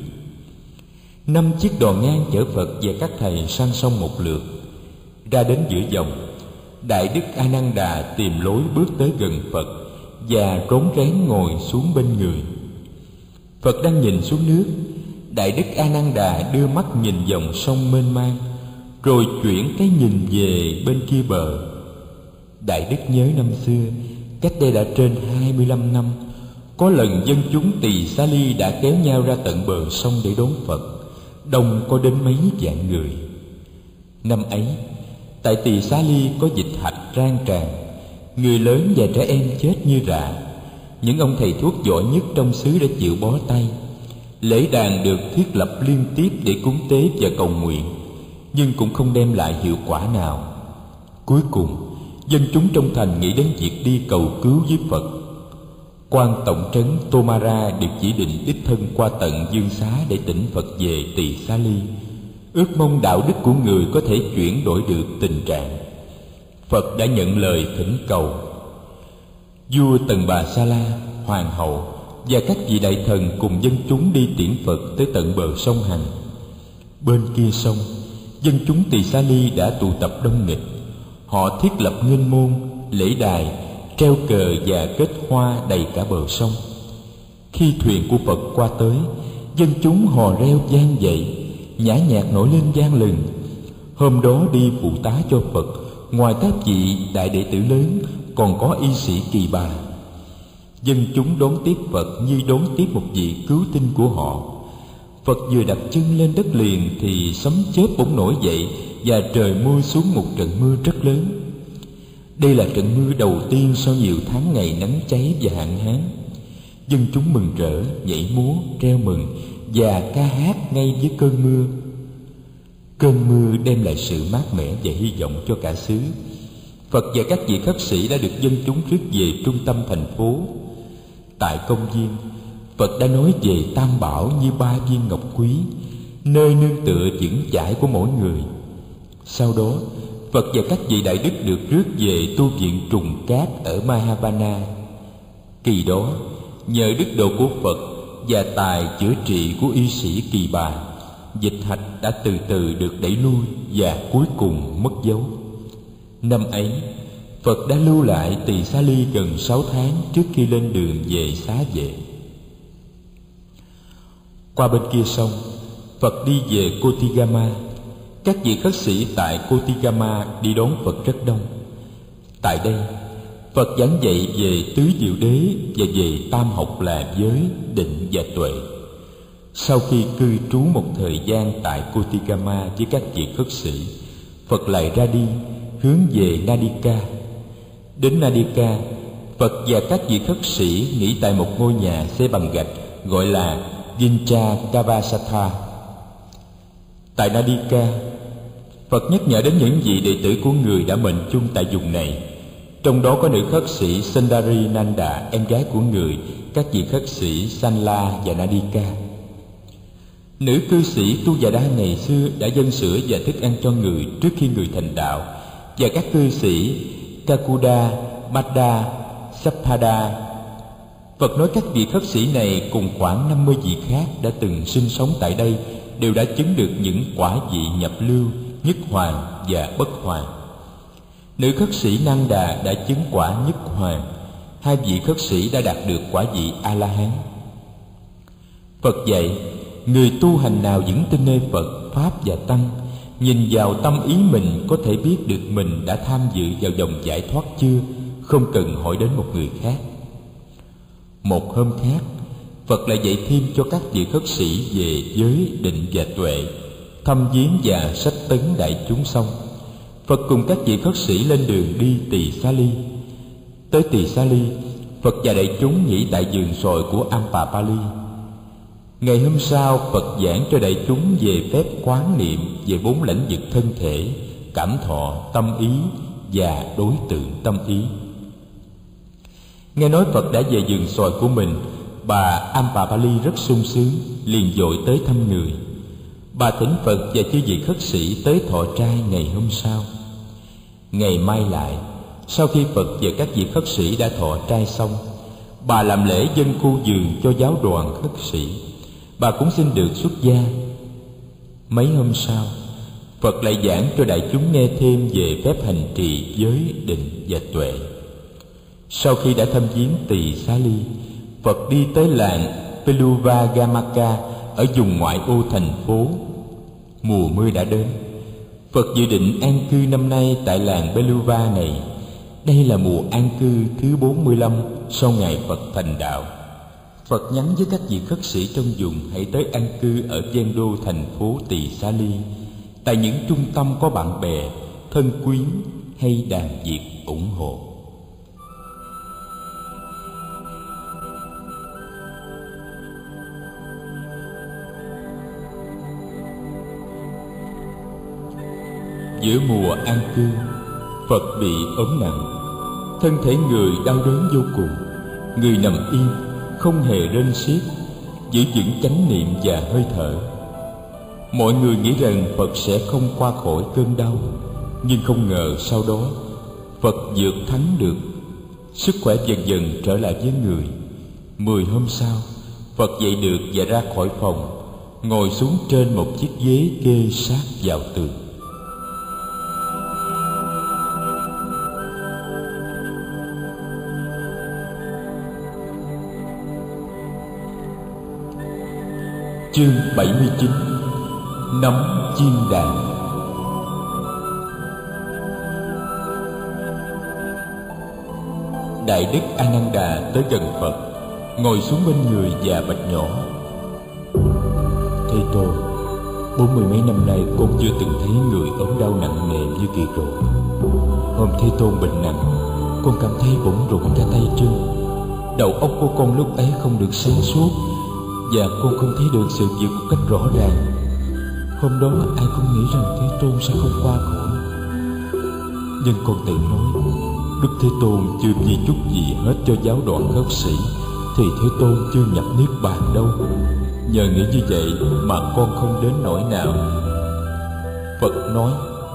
5 chiếc đò ngang chở Phật và các thầy sang sông một lượt. Ra đến giữa dòng, Đại Đức A Nan Đà tìm lối bước tới gần Phật và rón rén ngồi xuống bên người. Phật đang nhìn xuống nước. Đại Đức A Nan Đà đưa mắt nhìn dòng sông mênh mang, rồi chuyển cái nhìn về bên kia bờ. Đại Đức nhớ năm xưa, cách đây đã trên 25 năm, có lần dân chúng Tỳ Xá Ly đã kéo nhau ra tận bờ sông để đón Phật, đông có đến mấy vạn người. Năm ấy, tại Tỳ Xá Ly có dịch hạch rang tràn, người lớn và trẻ em chết như rạ. Những ông thầy thuốc giỏi nhất trong xứ đã chịu bó tay. Lễ đàn được thiết lập liên tiếp để cúng tế và cầu nguyện, nhưng cũng không đem lại hiệu quả nào. Cuối cùng, dân chúng trong thành nghĩ đến việc đi cầu cứu với Phật. Quan tổng trấn Tomara được chỉ định đích thân qua tận Dương Xá để tỉnh Phật về Tỳ Xá Ly, ước mong đạo đức của người có thể chuyển đổi được tình trạng. Phật đã nhận lời thỉnh cầu. Vua Tần Bà Sa La, hoàng hậu và các vị đại thần cùng dân chúng đi tiễn Phật tới tận bờ sông Hằng. Bên kia sông, dân chúng Tỳ Xá Ly đã tụ tập đông nghịch. Họ thiết lập nghênh môn, lễ đài, treo cờ và kết hoa đầy cả bờ sông. Khi thuyền của Phật qua tới, dân chúng hò reo vang dậy, nhã nhạc nổi lên vang lừng. Hôm đó đi phụ tá cho Phật, ngoài các vị đại đệ tử lớn, còn có y sĩ Kỳ Bà. Dân chúng đón tiếp Phật như đón tiếp một vị cứu tinh của họ. Phật vừa đặt chân lên đất liền thì sấm chớp bỗng nổi dậy và trời mưa xuống một trận mưa rất lớn. Đây là trận mưa đầu tiên sau nhiều tháng ngày nắng cháy và hạn hán. Dân chúng mừng rỡ, nhảy múa, reo mừng và ca hát ngay với cơn mưa. Cơn mưa đem lại sự mát mẻ và hy vọng cho cả xứ. Phật và các vị khất sĩ đã được dân chúng rước về trung tâm thành phố. Tại công viên, Phật đã nói về Tam Bảo như 3 viên ngọc quý, nơi nương tựa vững chãi của mỗi người. Sau đó, Phật và các vị đại đức được rước về tu viện Trùng Cát ở Mahavana. Kỳ đó, nhờ đức độ của Phật và tài chữa trị của y sĩ Kỳ Bà, dịch hạch đã từ từ được đẩy lui và cuối cùng mất dấu. Năm ấy, Phật đã lưu lại Tỳ Xá Ly gần 6 tháng trước khi lên đường về Xá Vệ. Qua bên kia sông, Phật đi về Kotigama. Các vị khất sĩ tại Kotigama đi đón Phật rất đông. Tại đây, Phật giảng dạy về tứ diệu đế và về tam học là giới, định và tuệ. Sau khi cư trú một thời gian tại Kotigama với các vị khất sĩ, Phật lại ra đi hướng về Nadika. Đến Nadika, Phật và các vị khất sĩ nghỉ tại một ngôi nhà xây bằng gạch gọi là Vincha Kavasatha. Tại Nadika, Phật nhắc nhở đến những vị đệ tử của người đã mệnh chung tại vùng này. Trong đó có nữ khất sĩ Sundari Nanda, em gái của người, các vị khất sĩ Sanla và Nadika. Nữ cư sĩ Tu Già Đa ngày xưa đã dâng sữa và thức ăn cho người trước khi người thành đạo, và các cư sĩ Kakuda, Madda, Sappada. Phật nói các vị khất sĩ này cùng khoảng 50 vị khác đã từng sinh sống tại đây đều đã chứng được những quả vị nhập lưu, nhất hoàng và bất hoàng. Nữ khất sĩ Nanda đã chứng quả nhất hoàng. 2 vị khất sĩ đã đạt được quả vị A-la-hán. Phật dạy, người tu hành nào vững tin nơi Phật, Pháp và Tăng Nhìn vào tâm ý mình có thể biết được mình đã tham dự vào dòng giải thoát chưa, không cần hỏi đến một người khác. Một hôm khác, Phật lại dạy thêm cho các vị khất sĩ về giới, định và tuệ. Thăm viếng và sách tấn đại chúng xong, Phật cùng các vị khất sĩ lên đường đi Tỳ Xá Ly. Tới Tỳ Xá Ly, Phật và đại chúng nghỉ tại vườn xoài của Ampapali. Ngày hôm sau, Phật giảng cho đại chúng về phép quán niệm về 4 lãnh vực thân thể, cảm thọ, tâm ý và đối tượng tâm ý. Nghe nói Phật đã về vườn xoài của mình, bà Ampapali rất sung sướng, liền vội tới thăm người. Bà thỉnh Phật và chư vị khất sĩ tới thọ trai ngày hôm sau. Ngày mai lại, sau khi Phật và các vị khất sĩ đã thọ trai xong, bà làm lễ dâng khu vườn cho giáo đoàn khất sĩ. Bà cũng xin được xuất gia. Mấy hôm sau, Phật lại giảng cho đại chúng nghe thêm về phép hành trì giới, định và tuệ. Sau khi đã thăm viếng Tỳ Xá Ly, Phật đi tới làng Peluvagamaka ở vùng ngoại ô thành phố. Mùa mưa đã đến. Phật dự định an cư năm nay tại làng Peluva này. Đây là mùa an cư thứ 45 sau ngày Phật thành đạo. Phật nhắn với các vị khất sĩ trong vùng hãy tới an cư ở ven đô thành phố Tỳ Xá Ly, tại những trung tâm có bạn bè, thân quyến hay đàn Việt ủng hộ. Giữa mùa an cư, Phật bị ốm nặng, thân thể người đau đớn vô cùng. Người nằm yên, không hề rên xiết, giữ vững chánh niệm và hơi thở. Mọi người nghĩ rằng Phật sẽ không qua khỏi cơn đau, nhưng không ngờ sau đó Phật vượt thắng được. Sức khỏe dần dần trở lại với người. 10 hôm sau, Phật dậy được và ra khỏi phòng, ngồi xuống trên một chiếc ghế kê sát vào tường. Chương 79: Nắm chiên đàn. Đại đức Ananda tới gần Phật, ngồi xuống bên người và bạch nhỏ: Thế Tôn, 40 mấy năm nay con chưa từng thấy người ốm đau nặng nề như kỳ rồi. Hôm Thế Tôn bệnh nặng, con cảm thấy bủn rủn cả tay chân. Đầu óc của con lúc ấy không được sáng suốt, và con không thấy được sự việc một cách rõ ràng. Hôm đó ai cũng nghĩ rằng Thế Tôn sẽ không qua khỏi, nhưng con tự nói Đức Thế Tôn chưa di chúc gì hết cho giáo đoàn khất sĩ thì Thế Tôn chưa nhập niết bàn đâu. Nhờ nghĩ như vậy mà con không đến nỗi nào. Phật nói: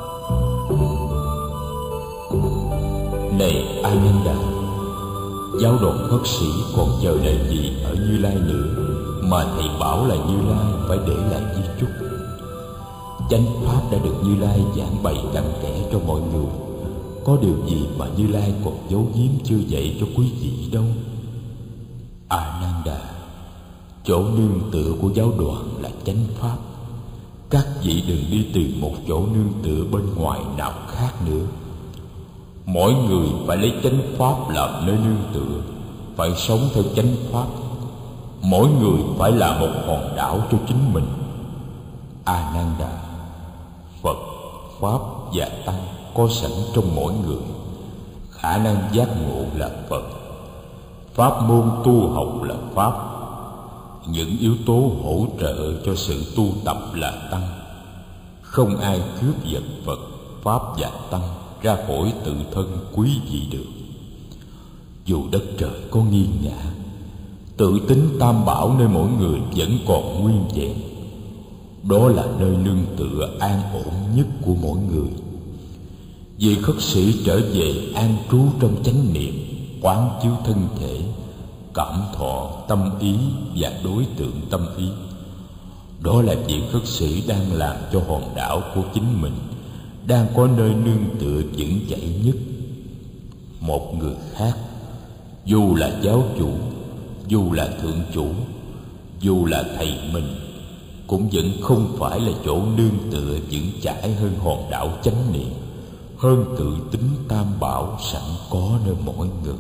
Này Ananda, giáo đoàn khất sĩ còn chờ đợi gì ở Như Lai nữa mà thầy bảo là Như Lai phải để lại di chúc? Chánh pháp đã được Như Lai giảng bày cặn kẽ cho mọi người. Có điều gì mà Như Lai còn giấu giếm chưa dạy cho quý vị đâu. Ananda, chỗ nương tựa của giáo đoàn là chánh pháp. Các vị đừng đi tìm một chỗ nương tựa bên ngoài nào khác nữa. Mỗi người phải lấy chánh pháp làm nơi nương tựa, phải sống theo chánh pháp. Mỗi người phải là một hòn đảo cho chính mình. Ananda, Phật, Pháp và Tăng có sẵn trong mỗi người. Khả năng giác ngộ là Phật, pháp môn tu học là Pháp, những yếu tố hỗ trợ cho sự tu tập là Tăng. Không ai cướp giật Phật, Pháp và Tăng ra khỏi tự thân quý vị được. Dù đất trời có nghiêng ngã, tự tính tam bảo nơi mỗi người vẫn còn nguyên vẹn. Đó là nơi nương tựa an ổn nhất của mỗi người. Vị khất sĩ trở về an trú trong chánh niệm, quán chiếu thân thể, cảm thọ, tâm ý và đối tượng tâm ý. Đó là vị khất sĩ đang làm cho hòn đảo của chính mình đang có nơi nương tựa vững chãi nhất. Một người khác, dù là giáo chủ, dù là thượng chủ, dù là thầy mình, cũng vẫn không phải là chỗ nương tựa vững chãi hơn hòn đảo chánh niệm, hơn tự tính tam bảo sẵn có nơi mỗi người.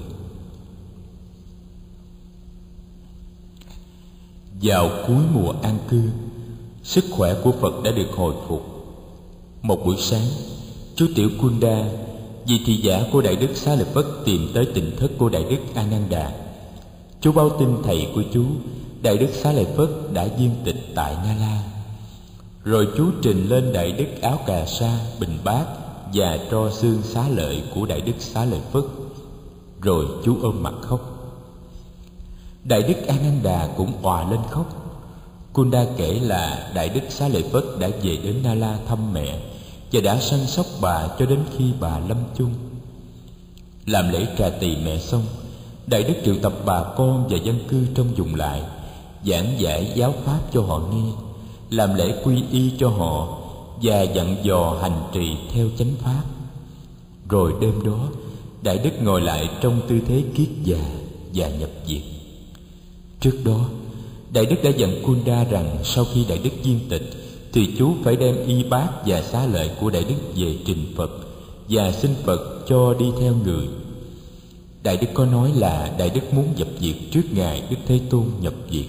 Vào cuối mùa an cư, sức khỏe của Phật đã được hồi phục. Một buổi sáng, chú Tiểu Kunda, vị thị giả của Đại Đức Xá Lợi Phất, tìm tới tịnh thất của Đại Đức A Nan Đà. Chú báo tin thầy của chú, Đại Đức Xá Lợi Phất, đã viên tịch tại Na La. Rồi chú trình lên Đại Đức áo cà sa, bình bát và tro xương xá lợi của Đại Đức Xá Lợi Phất. Rồi chú ôm mặt khóc. Đại Đức A Nan Đà cũng òa lên khóc. Kunda kể là Đại Đức Xá Lợi Phất đã về đến Na La thăm mẹ và đã săn sóc bà cho đến khi bà lâm chung. Làm lễ trà tỳ mẹ xong, Đại Đức triệu tập bà con và dân cư trong vùng lại, giảng giải giáo pháp cho họ nghe, làm lễ quy y cho họ và dặn dò hành trì theo chánh pháp. Rồi đêm đó, Đại Đức ngồi lại trong tư thế kiết già và nhập diệt. Trước đó, Đại Đức đã dặn Kunda rằng sau khi Đại Đức viên tịch thì chú phải đem y bát và xá lợi của Đại Đức về trình Phật và xin Phật cho đi theo người. Đại Đức có nói là Đại Đức muốn nhập diệt trước ngày Đức Thế Tôn nhập diệt.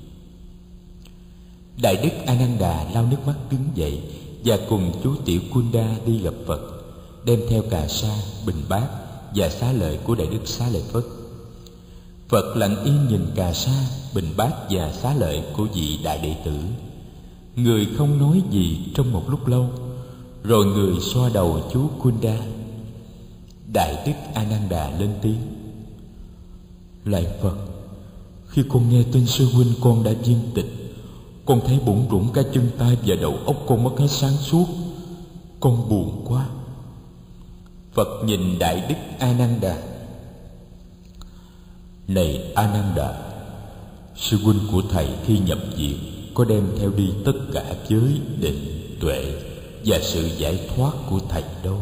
Đại Đức A Nan Đà lau nước mắt đứng dậy và cùng chú Tiểu Kunda đi gặp Phật, đem theo cà sa, bình bát và xá lợi của Đại Đức Xá Lợi Phất. Phật lặng yên nhìn cà sa, bình bát và xá lợi của vị đại đệ tử. Người không nói gì trong một lúc lâu, rồi người xoa đầu chú Kunda. Đại Đức A Nan Đà lên tiếng: Lạy Phật, khi con nghe tin sư huynh con đã viên tịch, con thấy bủn rủn cả chân tay và đầu óc con mất hết sáng suốt. Con buồn quá. Phật nhìn Đại Đức A Nan Đà: Này A Nan Đà, sư huynh của thầy khi nhập viện có đem theo đi tất cả giới định, tuệ và sự giải thoát của thầy đâu?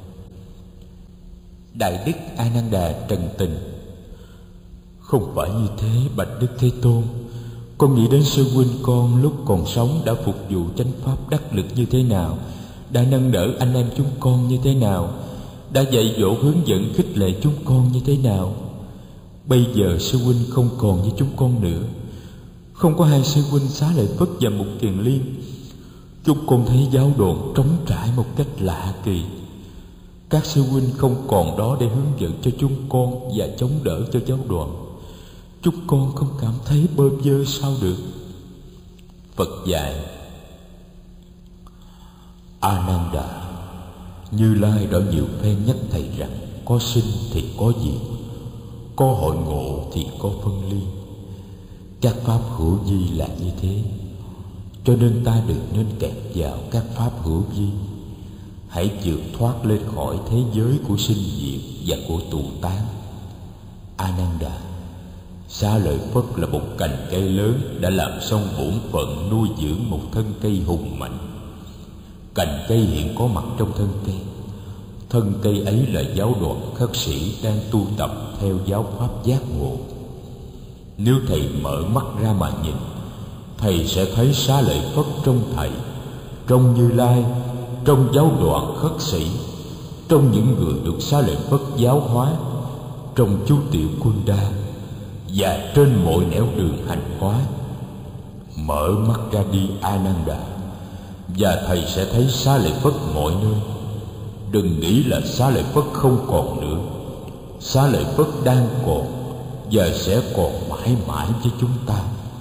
Đại Đức A Nan Đà trần tình: Không phải như thế, bạch Đức Thế Tôn. Con nghĩ đến sư huynh con lúc còn sống đã phục vụ chánh pháp đắc lực như thế nào, đã nâng đỡ anh em chúng con như thế nào, đã dạy dỗ hướng dẫn khích lệ chúng con như thế nào. Bây giờ sư huynh không còn với chúng con nữa, không có hai sư huynh Xá Lợi Phất và Mục Kiền Liên. Chúng con thấy giáo đoàn trống trải một cách lạ kỳ. Các sư huynh không còn đó để hướng dẫn cho chúng con và chống đỡ cho giáo đoàn. Chúng con không cảm thấy bơ vơ sao được? Phật dạy: A Nan Đà, Như Lai đã nhiều phen nhắc thầy rằng có sinh thì có diệt, có hội ngộ thì có phân ly. Các pháp hữu vi là như thế, cho nên ta đừng nên kẹt vào các pháp hữu vi. Hãy vượt thoát lên khỏi thế giới của sinh diệt và của tù tán. A Nan Đà, Xá Lợi Phất là một cành cây lớn đã làm xong bổn phận nuôi dưỡng một thân cây hùng mạnh. Cành cây hiện có mặt trong thân cây. Thân cây ấy là giáo đoàn khất sĩ đang tu tập theo giáo pháp giác ngộ. Nếu thầy mở mắt ra mà nhìn, thầy sẽ thấy Xá Lợi Phất trong thầy, trong Như Lai, trong giáo đoàn khất sĩ, trong những người được Xá Lợi Phất giáo hóa, trong chú Tiểu Kunda và trên mọi nẻo đường hành hóa. Mở mắt ra đi A Nan Đà, và thầy sẽ thấy Xá Lợi Phất mọi nơi. Đừng nghĩ là Xá Lợi Phất không còn nữa. Xá Lợi Phất đang còn và sẽ còn mãi mãi với chúng ta.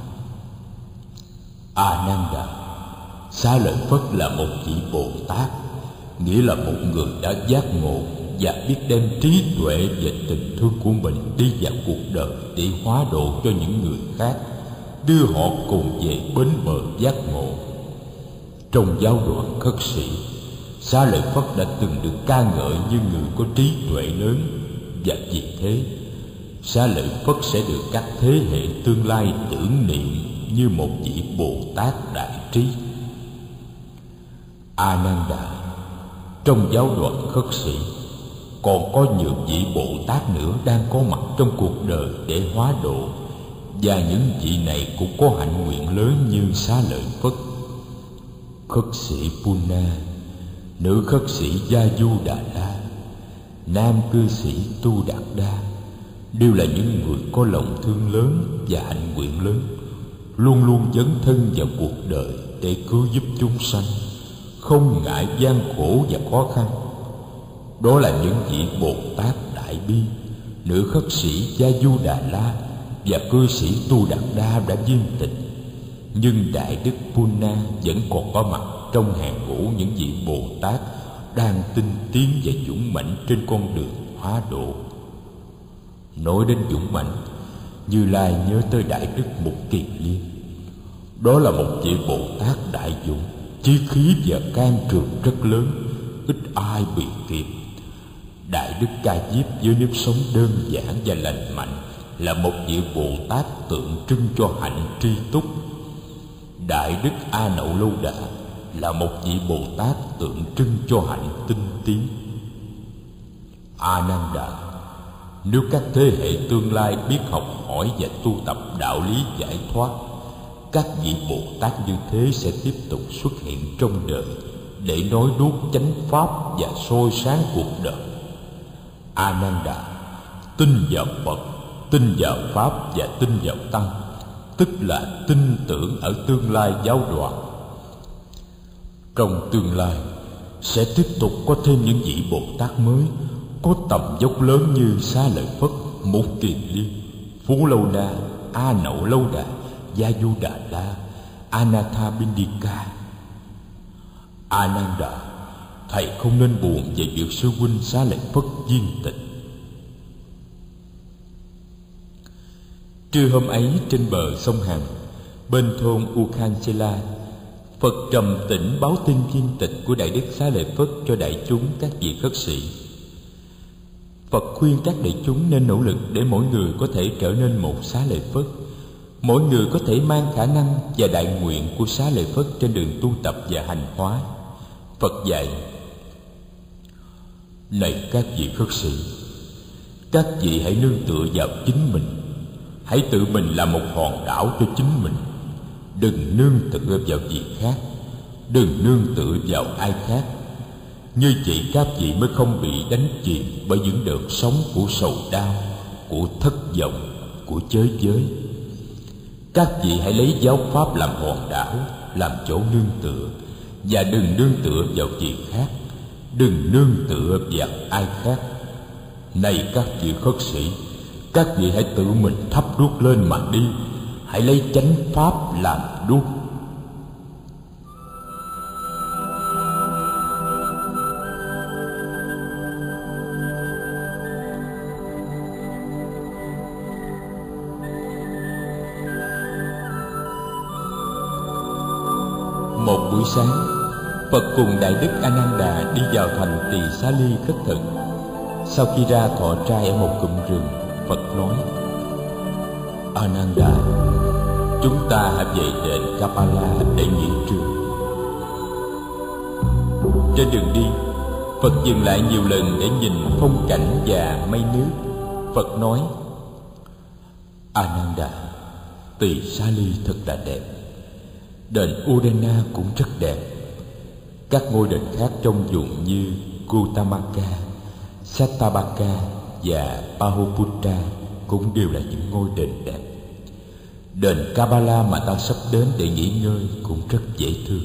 A Nan Đà, Xá Lợi Phất là một vị Bồ Tát, nghĩa là một người đã giác ngộ và biết đem trí tuệ và tình thương của mình đi vào cuộc đời để hóa độ cho những người khác, đưa họ cùng về bến bờ giác ngộ. Trong giáo đoàn khất sĩ, Xá Lợi Phất đã từng được ca ngợi như người có trí tuệ lớn, và vì thế Xá Lợi Phất sẽ được các thế hệ tương lai tưởng niệm như một vị Bồ Tát đại trí. A Nan Đà, trong giáo đoàn khất sĩ còn có nhiều vị Bồ Tát nữa đang có mặt trong cuộc đời để hóa độ, và những vị này cũng có hạnh nguyện lớn như Xá Lợi Phất. khất sĩ Punna, nữ khất sĩ Gia Du Đà La, nam cư sĩ Tu Đạt Đa đều là những người có lòng thương lớn và hạnh nguyện lớn, luôn luôn dấn thân vào cuộc đời để cứu giúp chúng sanh, không ngại gian khổ và khó khăn. Đó là những vị Bồ Tát Đại Bi, nữ khất sĩ Gia Du Đà La và cư sĩ Tu Đạt Đa đã viên tịch, nhưng Đại Đức Punna vẫn còn có mặt trong hàng ngũ những vị Bồ Tát đang tinh tiến và dũng mãnh trên con đường hóa độ. Nói đến dũng mãnh, Như Lai nhớ tới Đại Đức Mục Kiền Liên. Đó là một vị Bồ Tát đại dũng, chí khí và can trường rất lớn, ít ai bị kịp. Đại Đức Ca Diếp với nếp sống đơn giản và lành mạnh là một vị Bồ Tát tượng trưng cho hạnh tri túc. Đại Đức A Nậu Lâu Đà là một vị Bồ Tát tượng trưng cho hạnh tinh tiến. A Nan Đà, nếu các thế hệ tương lai biết học hỏi và tu tập đạo lý giải thoát, các vị Bồ Tát như thế sẽ tiếp tục xuất hiện trong đời để nói đuốc chánh pháp và soi sáng cuộc đời. A Nan Đà, tin vào Phật, tin vào pháp và tin vào tăng, tức là tin tưởng ở tương lai giáo đoàn. Trong tương lai sẽ tiếp tục có thêm những vị Bồ Tát mới có tầm dốc lớn như Xá Lợi Phất, Mục Kiền Liên, Phú Lâu Na, A Nậu Lâu Đà, Gia Du Đà La, Anathapindika. A Nan Đà, thầy không nên buồn về việc sư huynh Xá Lợi Phất viên tịch. Trưa hôm ấy trên bờ sông Hằng, bên thôn Ukhansela, Phật trầm tĩnh báo tin viên tịch của Đại Đức Xá Lợi Phất cho đại chúng các vị khất sĩ. Phật khuyên các đại chúng nên nỗ lực để mỗi người có thể trở nên một Xá Lợi Phất, mỗi người có thể mang khả năng và đại nguyện của Xá Lợi Phất trên đường tu tập và hành hóa. Phật dạy: này các vị khất sĩ, các vị hãy nương tựa vào chính mình, hãy tự mình làm một hòn đảo cho chính mình, đừng nương tựa vào vị khác, đừng nương tựa vào ai khác. Như vậy các vị mới không bị đánh chìm bởi những đợt sóng của sầu đau, của thất vọng, của chới giới. Các vị hãy lấy giáo pháp làm hòn đảo, làm chỗ nương tựa, và đừng nương tựa vào vị khác, đừng nương tựa vào ai khác. Này các vị khất sĩ, các vị hãy tự mình thắp đuốc lên mà đi, hãy lấy chánh pháp làm đuốc. Một buổi sáng, Phật cùng Đại Đức A Nan Đà đi vào thành Tỳ Xá Ly khất thực. Sau khi ra thọ trai ở một cụm rừng, Phật nói: A Nan Đà, chúng ta hãy về đền Kapala để nghỉ trưa. Trên đường đi, Phật dừng lại nhiều lần để nhìn phong cảnh và mây nước. Phật nói: A Nan Đà, Tỳ Xá Ly thật là đẹp. Đền Udana cũng rất đẹp. Các ngôi đền khác trong vùng như Kutamaka, Sattabaka và Pahuputta cũng đều là những ngôi đền đẹp. Đền Kabbalah mà ta sắp đến để nghỉ ngơi cũng rất dễ thương.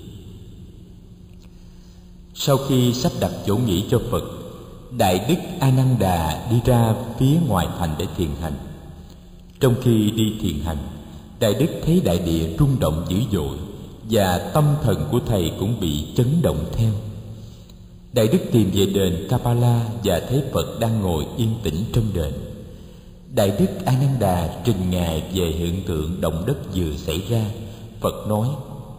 Sau khi sắp đặt chỗ nghỉ cho Phật, Đại Đức A Nan Đà đi ra phía ngoài thành để thiền hành. Trong khi đi thiền hành, Đại Đức thấy đại địa rung động dữ dội, và tâm thần của thầy cũng bị chấn động theo. Đại Đức tìm về đền Kapala và thấy Phật đang ngồi yên tĩnh trong đền. Đại Đức A Nan Đà trình Ngài về hiện tượng động đất vừa xảy ra. Phật nói: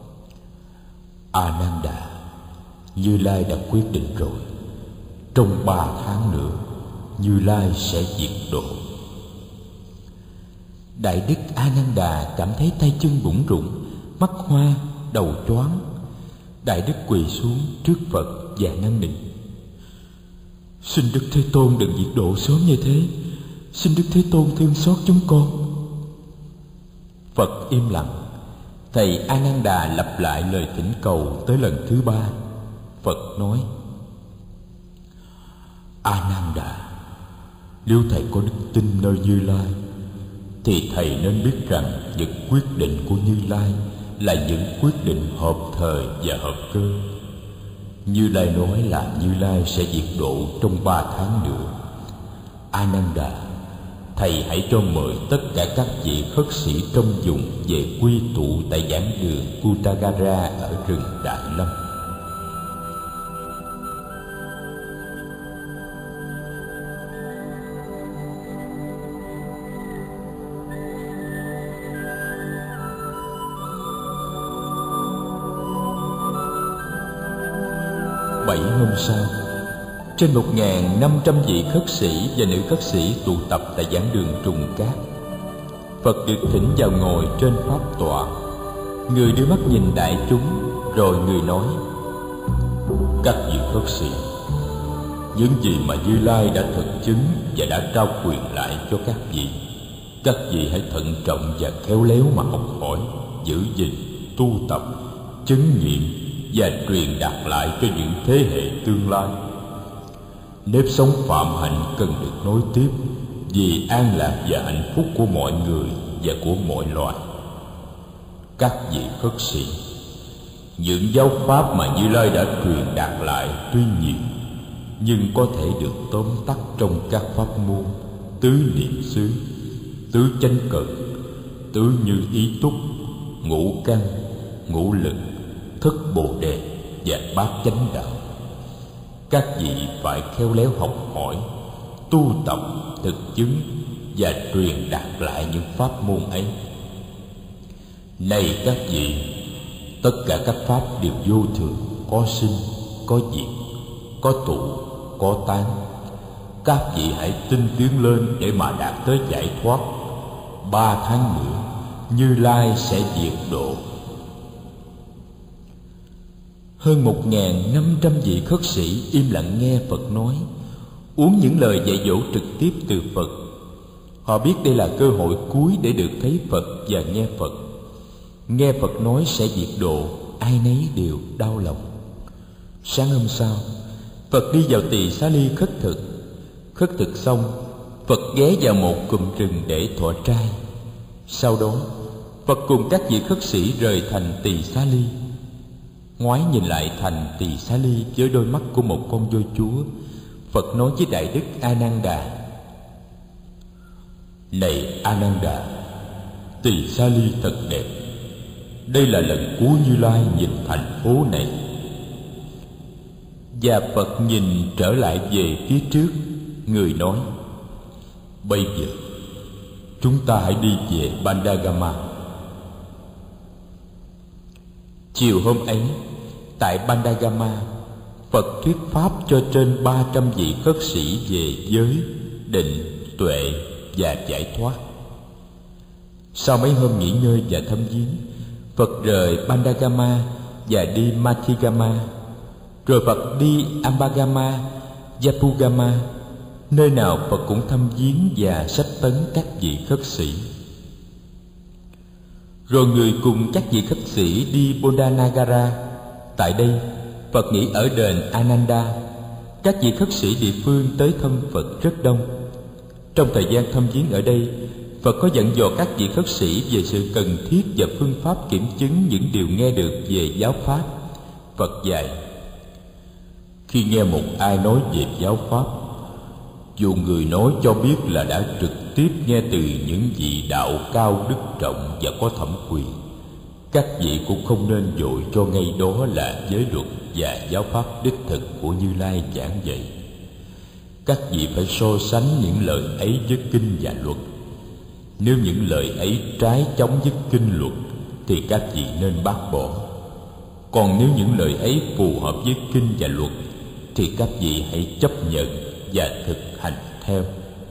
A Nan Đà, Như Lai đã quyết định rồi. Trong 3 tháng nữa, Như Lai sẽ diệt độ. Đại Đức A Nan Đà cảm thấy tay chân bủn rủn, mắt hoa, đầu choáng. Đại Đức quỳ xuống trước Phật và năn nỉ: xin Đức Thế Tôn đừng diệt độ sớm như thế, xin Đức Thế Tôn thương xót chúng con. Phật im lặng, Thầy Ananda lặp lại lời thỉnh cầu tới lần thứ 3. Phật nói: Ananda, nếu thầy có đức tin nơi Như Lai, thì thầy nên biết rằng những quyết định của Như Lai là những quyết định hợp thời và hợp cơ. Như Lai nói là Như Lai sẽ diệt độ trong 3 tháng nữa. Ananda, thầy hãy cho mời tất cả các vị khất sĩ trong vùng về quy tụ tại giảng đường Kutagara ở rừng Đại Lâm. Bảy hôm sau, trên 1.500 vị khất sĩ và nữ khất sĩ tụ tập tại giảng đường Trùng Cát. Phật được thỉnh vào ngồi trên pháp tọa. Người đưa mắt nhìn đại chúng, rồi người nói: Các vị khất sĩ, những gì mà Như Lai đã thực chứng và đã trao quyền lại cho các vị hãy thận trọng và khéo léo mà học hỏi, giữ gìn, tu tập, chứng nghiệm và truyền đạt lại cho những thế hệ tương lai. Nếp sống phạm hạnh cần được nối tiếp vì an lạc và hạnh phúc của mọi người và của mọi loài. Các vị khất sĩ, những giáo pháp mà Như Lai đã truyền đạt lại tuy nhiều, nhưng có thể được tóm tắt trong các pháp môn tứ niệm xứ, tứ chánh cần, tứ như ý túc, ngũ căn, ngũ lực, thất bồ đề và bát chánh đạo. Các vị phải khéo léo học hỏi, tu tập, thực chứng và truyền đạt lại những pháp môn ấy. Này các vị, tất cả các pháp đều vô thường, có sinh, có diệt, có tụ, có tán. Các vị hãy tinh tiến lên để mà đạt tới giải thoát. 3 tháng nữa, Như Lai sẽ diệt độ. Hơn 1.500 vị khất sĩ im lặng nghe Phật nói, uống những lời dạy dỗ trực tiếp từ Phật. Họ biết đây là cơ hội cuối để được thấy Phật và nghe Phật. Nghe Phật nói sẽ diệt độ, ai nấy đều đau lòng. Sáng hôm sau, Phật đi vào Tỳ Xá Ly khất thực. Khất thực xong, Phật ghé vào một cụm rừng để thọ trai. Sau đó, Phật cùng các vị khất sĩ rời thành Tỳ Xá Ly. Ngoái nhìn lại thành Tỳ Xá Ly với đôi mắt của một con voi chúa, Phật nói với Đại Đức Ananda: Này Ananda, Tỳ Xá Ly thật đẹp. Đây là lần cuối Như Lai nhìn thành phố này. Và Phật nhìn trở lại về phía trước. Người nói: Bây giờ chúng ta hãy đi về Bandagama. Chiều hôm ấy, tại Bandagama, Phật thuyết pháp cho trên 300 vị khất sĩ về giới, định, tuệ và giải thoát. Sau mấy hôm nghỉ ngơi và thăm viếng, Phật rời Bandagama và đi Mathigama. Rồi Phật đi Ambagama, Yapugama, nơi nào Phật cũng thăm viếng và sách tấn các vị khất sĩ. Rồi người cùng các vị khất sĩ đi Bodhanagara. Tại đây, Phật nghỉ ở đền Ananda. Các vị khất sĩ địa phương tới thăm Phật rất đông. Trong thời gian thăm viếng ở đây, Phật có dặn dò các vị khất sĩ về sự cần thiết và phương pháp kiểm chứng những điều nghe được về giáo pháp. Phật dạy: Khi nghe một ai nói về giáo pháp, dù người nói cho biết là đã trực tiếp nghe từ những vị đạo cao đức trọng và có thẩm quyền, các vị cũng không nên vội cho ngay đó là giới luật và giáo pháp đích thực của Như Lai giảng dạy. Các vị phải so sánh những lời ấy với kinh và luật. Nếu những lời ấy trái chống với kinh luật thì các vị nên bác bỏ. Còn nếu những lời ấy phù hợp với kinh và luật thì các vị hãy chấp nhận và thực hành theo.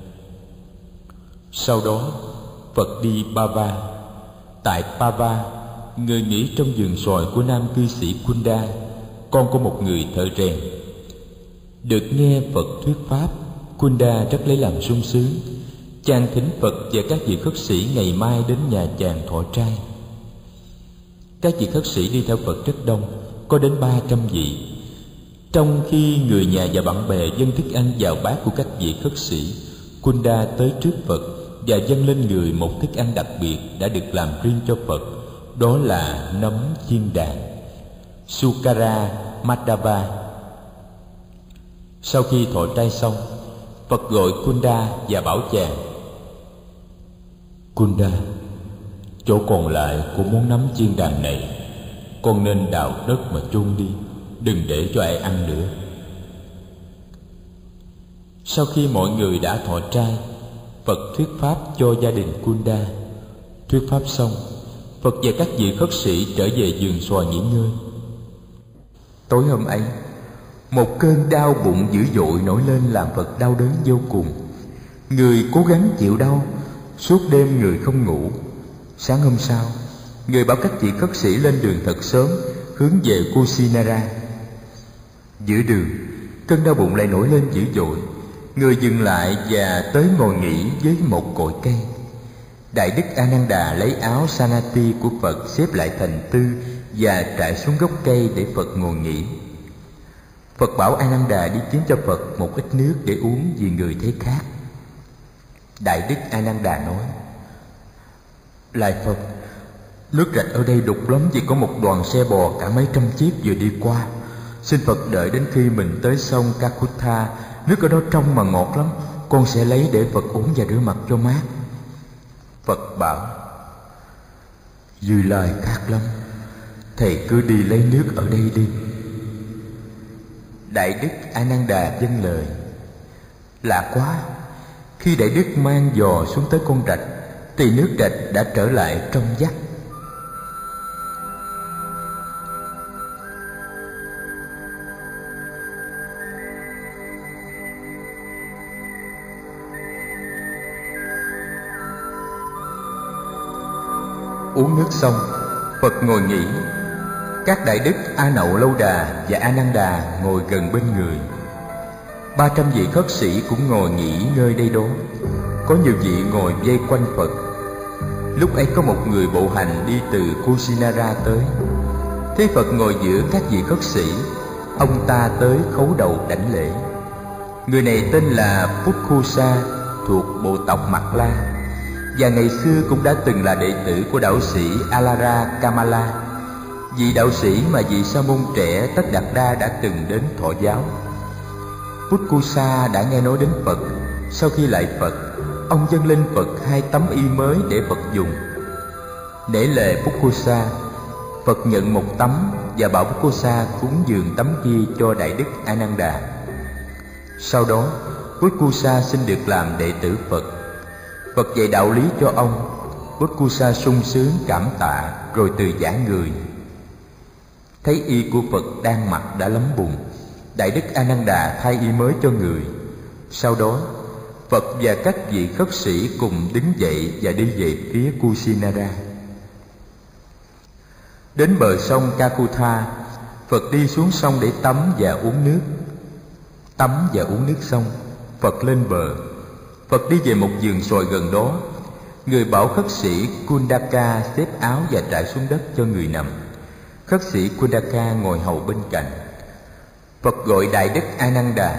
Sau đó, Phật đi Pava. Tại Pava, người nghỉ trong vườn xoài của nam cư sĩ Kunda, con của một người thợ rèn. Được nghe Phật thuyết pháp, Kunda rất lấy làm sung sướng. Chàng thỉnh Phật và các vị khất sĩ ngày mai đến nhà chàng thọ trai. Các vị khất sĩ đi theo Phật rất đông, có đến 300 vị. Trong khi người nhà và bạn bè dâng thức ăn vào bát của các vị khất sĩ, Kunda tới trước Phật và dâng lên người một thức ăn đặc biệt đã được làm riêng cho Phật, đó là nấm chiên đàn, Sukara Madhava. Sau khi thọ trai xong, Phật gọi Kunda và bảo chàng: Kunda, chỗ còn lại của món nấm chiên đàn này con nên đào đất mà chôn đi, đừng để cho ai ăn nữa. Sau khi mọi người đã thọ trai, Phật thuyết pháp cho gia đình Kunda. Thuyết pháp xong, Phật và các vị khất sĩ trở về vườn xoài nghỉ ngơi. Tối hôm ấy, một cơn đau bụng dữ dội nổi lên làm Phật đau đớn vô cùng. Người cố gắng chịu đau, suốt đêm người không ngủ. Sáng hôm sau, người bảo các vị khất sĩ lên đường thật sớm, hướng về Kusinara. Giữa đường, cơn đau bụng lại nổi lên dữ dội. Người dừng lại và tới ngồi nghỉ với một cội cây. Đại đức Ananda lấy áo Sanati của Phật xếp lại thành tư và trải xuống gốc cây để Phật ngồi nghỉ. Phật bảo Ananda đi kiếm cho Phật một ít nước để uống vì người thấy khát. Đại đức Ananda nói: Lạy Phật, nước rạch ở đây đục lắm vì có một đoàn xe bò cả mấy trăm chiếc vừa đi qua. Xin Phật đợi đến khi mình tới sông Kakutha, nước ở đó trong mà ngọt lắm, con sẽ lấy để Phật uống và rửa mặt cho mát. Phật bảo: Như Lai khát lắm, thầy cứ đi lấy nước ở đây đi. Đại đức Ananda vâng lời. Lạ quá, khi đại đức mang giò xuống tới con rạch thì nước rạch đã trở lại trong vắt. Uống nước xong, Phật ngồi nghỉ. Các đại đức A Nậu Lâu Đà và Ananda ngồi gần bên người. 300 vị khất sĩ cũng ngồi nghỉ ngơi đây đó. Có nhiều vị ngồi vây quanh Phật. Lúc ấy có một người bộ hành đi từ Kusinara tới. Thấy Phật ngồi giữa các vị khất sĩ, ông ta tới khấu đầu đảnh lễ. Người này tên là Pukkusa, thuộc bộ tộc Mạc La, và ngày xưa cũng đã từng là đệ tử của đạo sĩ Alara Kamala, vị đạo sĩ mà vị sa môn trẻ Tất Đạt Đa đã từng đến thọ giáo. Pukkusa đã nghe nói đến Phật. Sau khi lạy Phật, ông dâng lên Phật 2 tấm y mới để Phật dùng. Nể lệ Pukkusa, Phật nhận một tấm và bảo Pukkusa cúng dường tấm kia cho đại đức Ananda. Sau đó, Pukkusa xin được làm đệ tử Phật. Phật dạy đạo lý cho ông. Pukkusa sung sướng cảm tạ rồi từ giã người. Thấy y của Phật đang mặc đã lấm bùn, đại đức Ananda thay y mới cho người. Sau đó, Phật và các vị khất sĩ cùng đứng dậy và đi về phía Kusinara. Đến bờ sông Kakutha, Phật đi xuống sông để tắm và uống nước. Tắm và uống nước xong, Phật lên bờ. Phật đi về một vườn xoài gần đó. Người bảo khất sĩ Kundaka xếp áo và trải xuống đất cho người nằm. Khất sĩ Kundaka ngồi hầu bên cạnh. Phật gọi đại đức Ananda.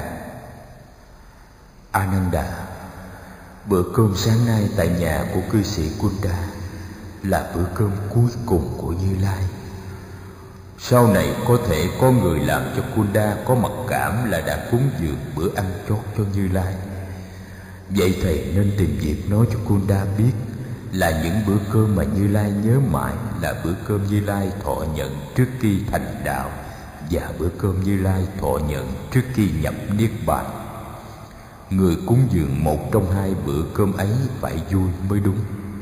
Ananda, bữa cơm sáng nay tại nhà của cư sĩ Kunda là bữa cơm cuối cùng của Như Lai. Sau này có thể có người làm cho Kunda có mặc cảm là đã cúng dường bữa ăn chót cho Như Lai. Vậy thầy nên tìm việc nói cho Kunda biết là những bữa cơm mà Như Lai nhớ mãi là bữa cơm Như Lai thọ nhận trước khi thành đạo và bữa cơm Như Lai thọ nhận trước khi nhập niết bàn. Người cúng dường một trong 2 bữa cơm ấy phải vui mới đúng.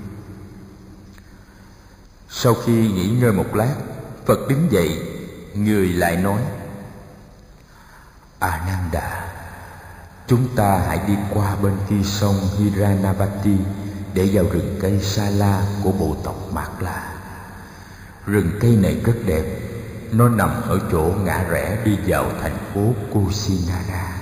Sau khi nghỉ ngơi một lát, Phật đứng dậy. Người lại nói: Ananda, chúng ta hãy đi qua bên kia sông Hiranavati để vào rừng cây Sala của bộ tộc Mạc La. Rừng cây này rất đẹp. Nó nằm ở chỗ ngã rẽ đi vào thành phố Kusinara.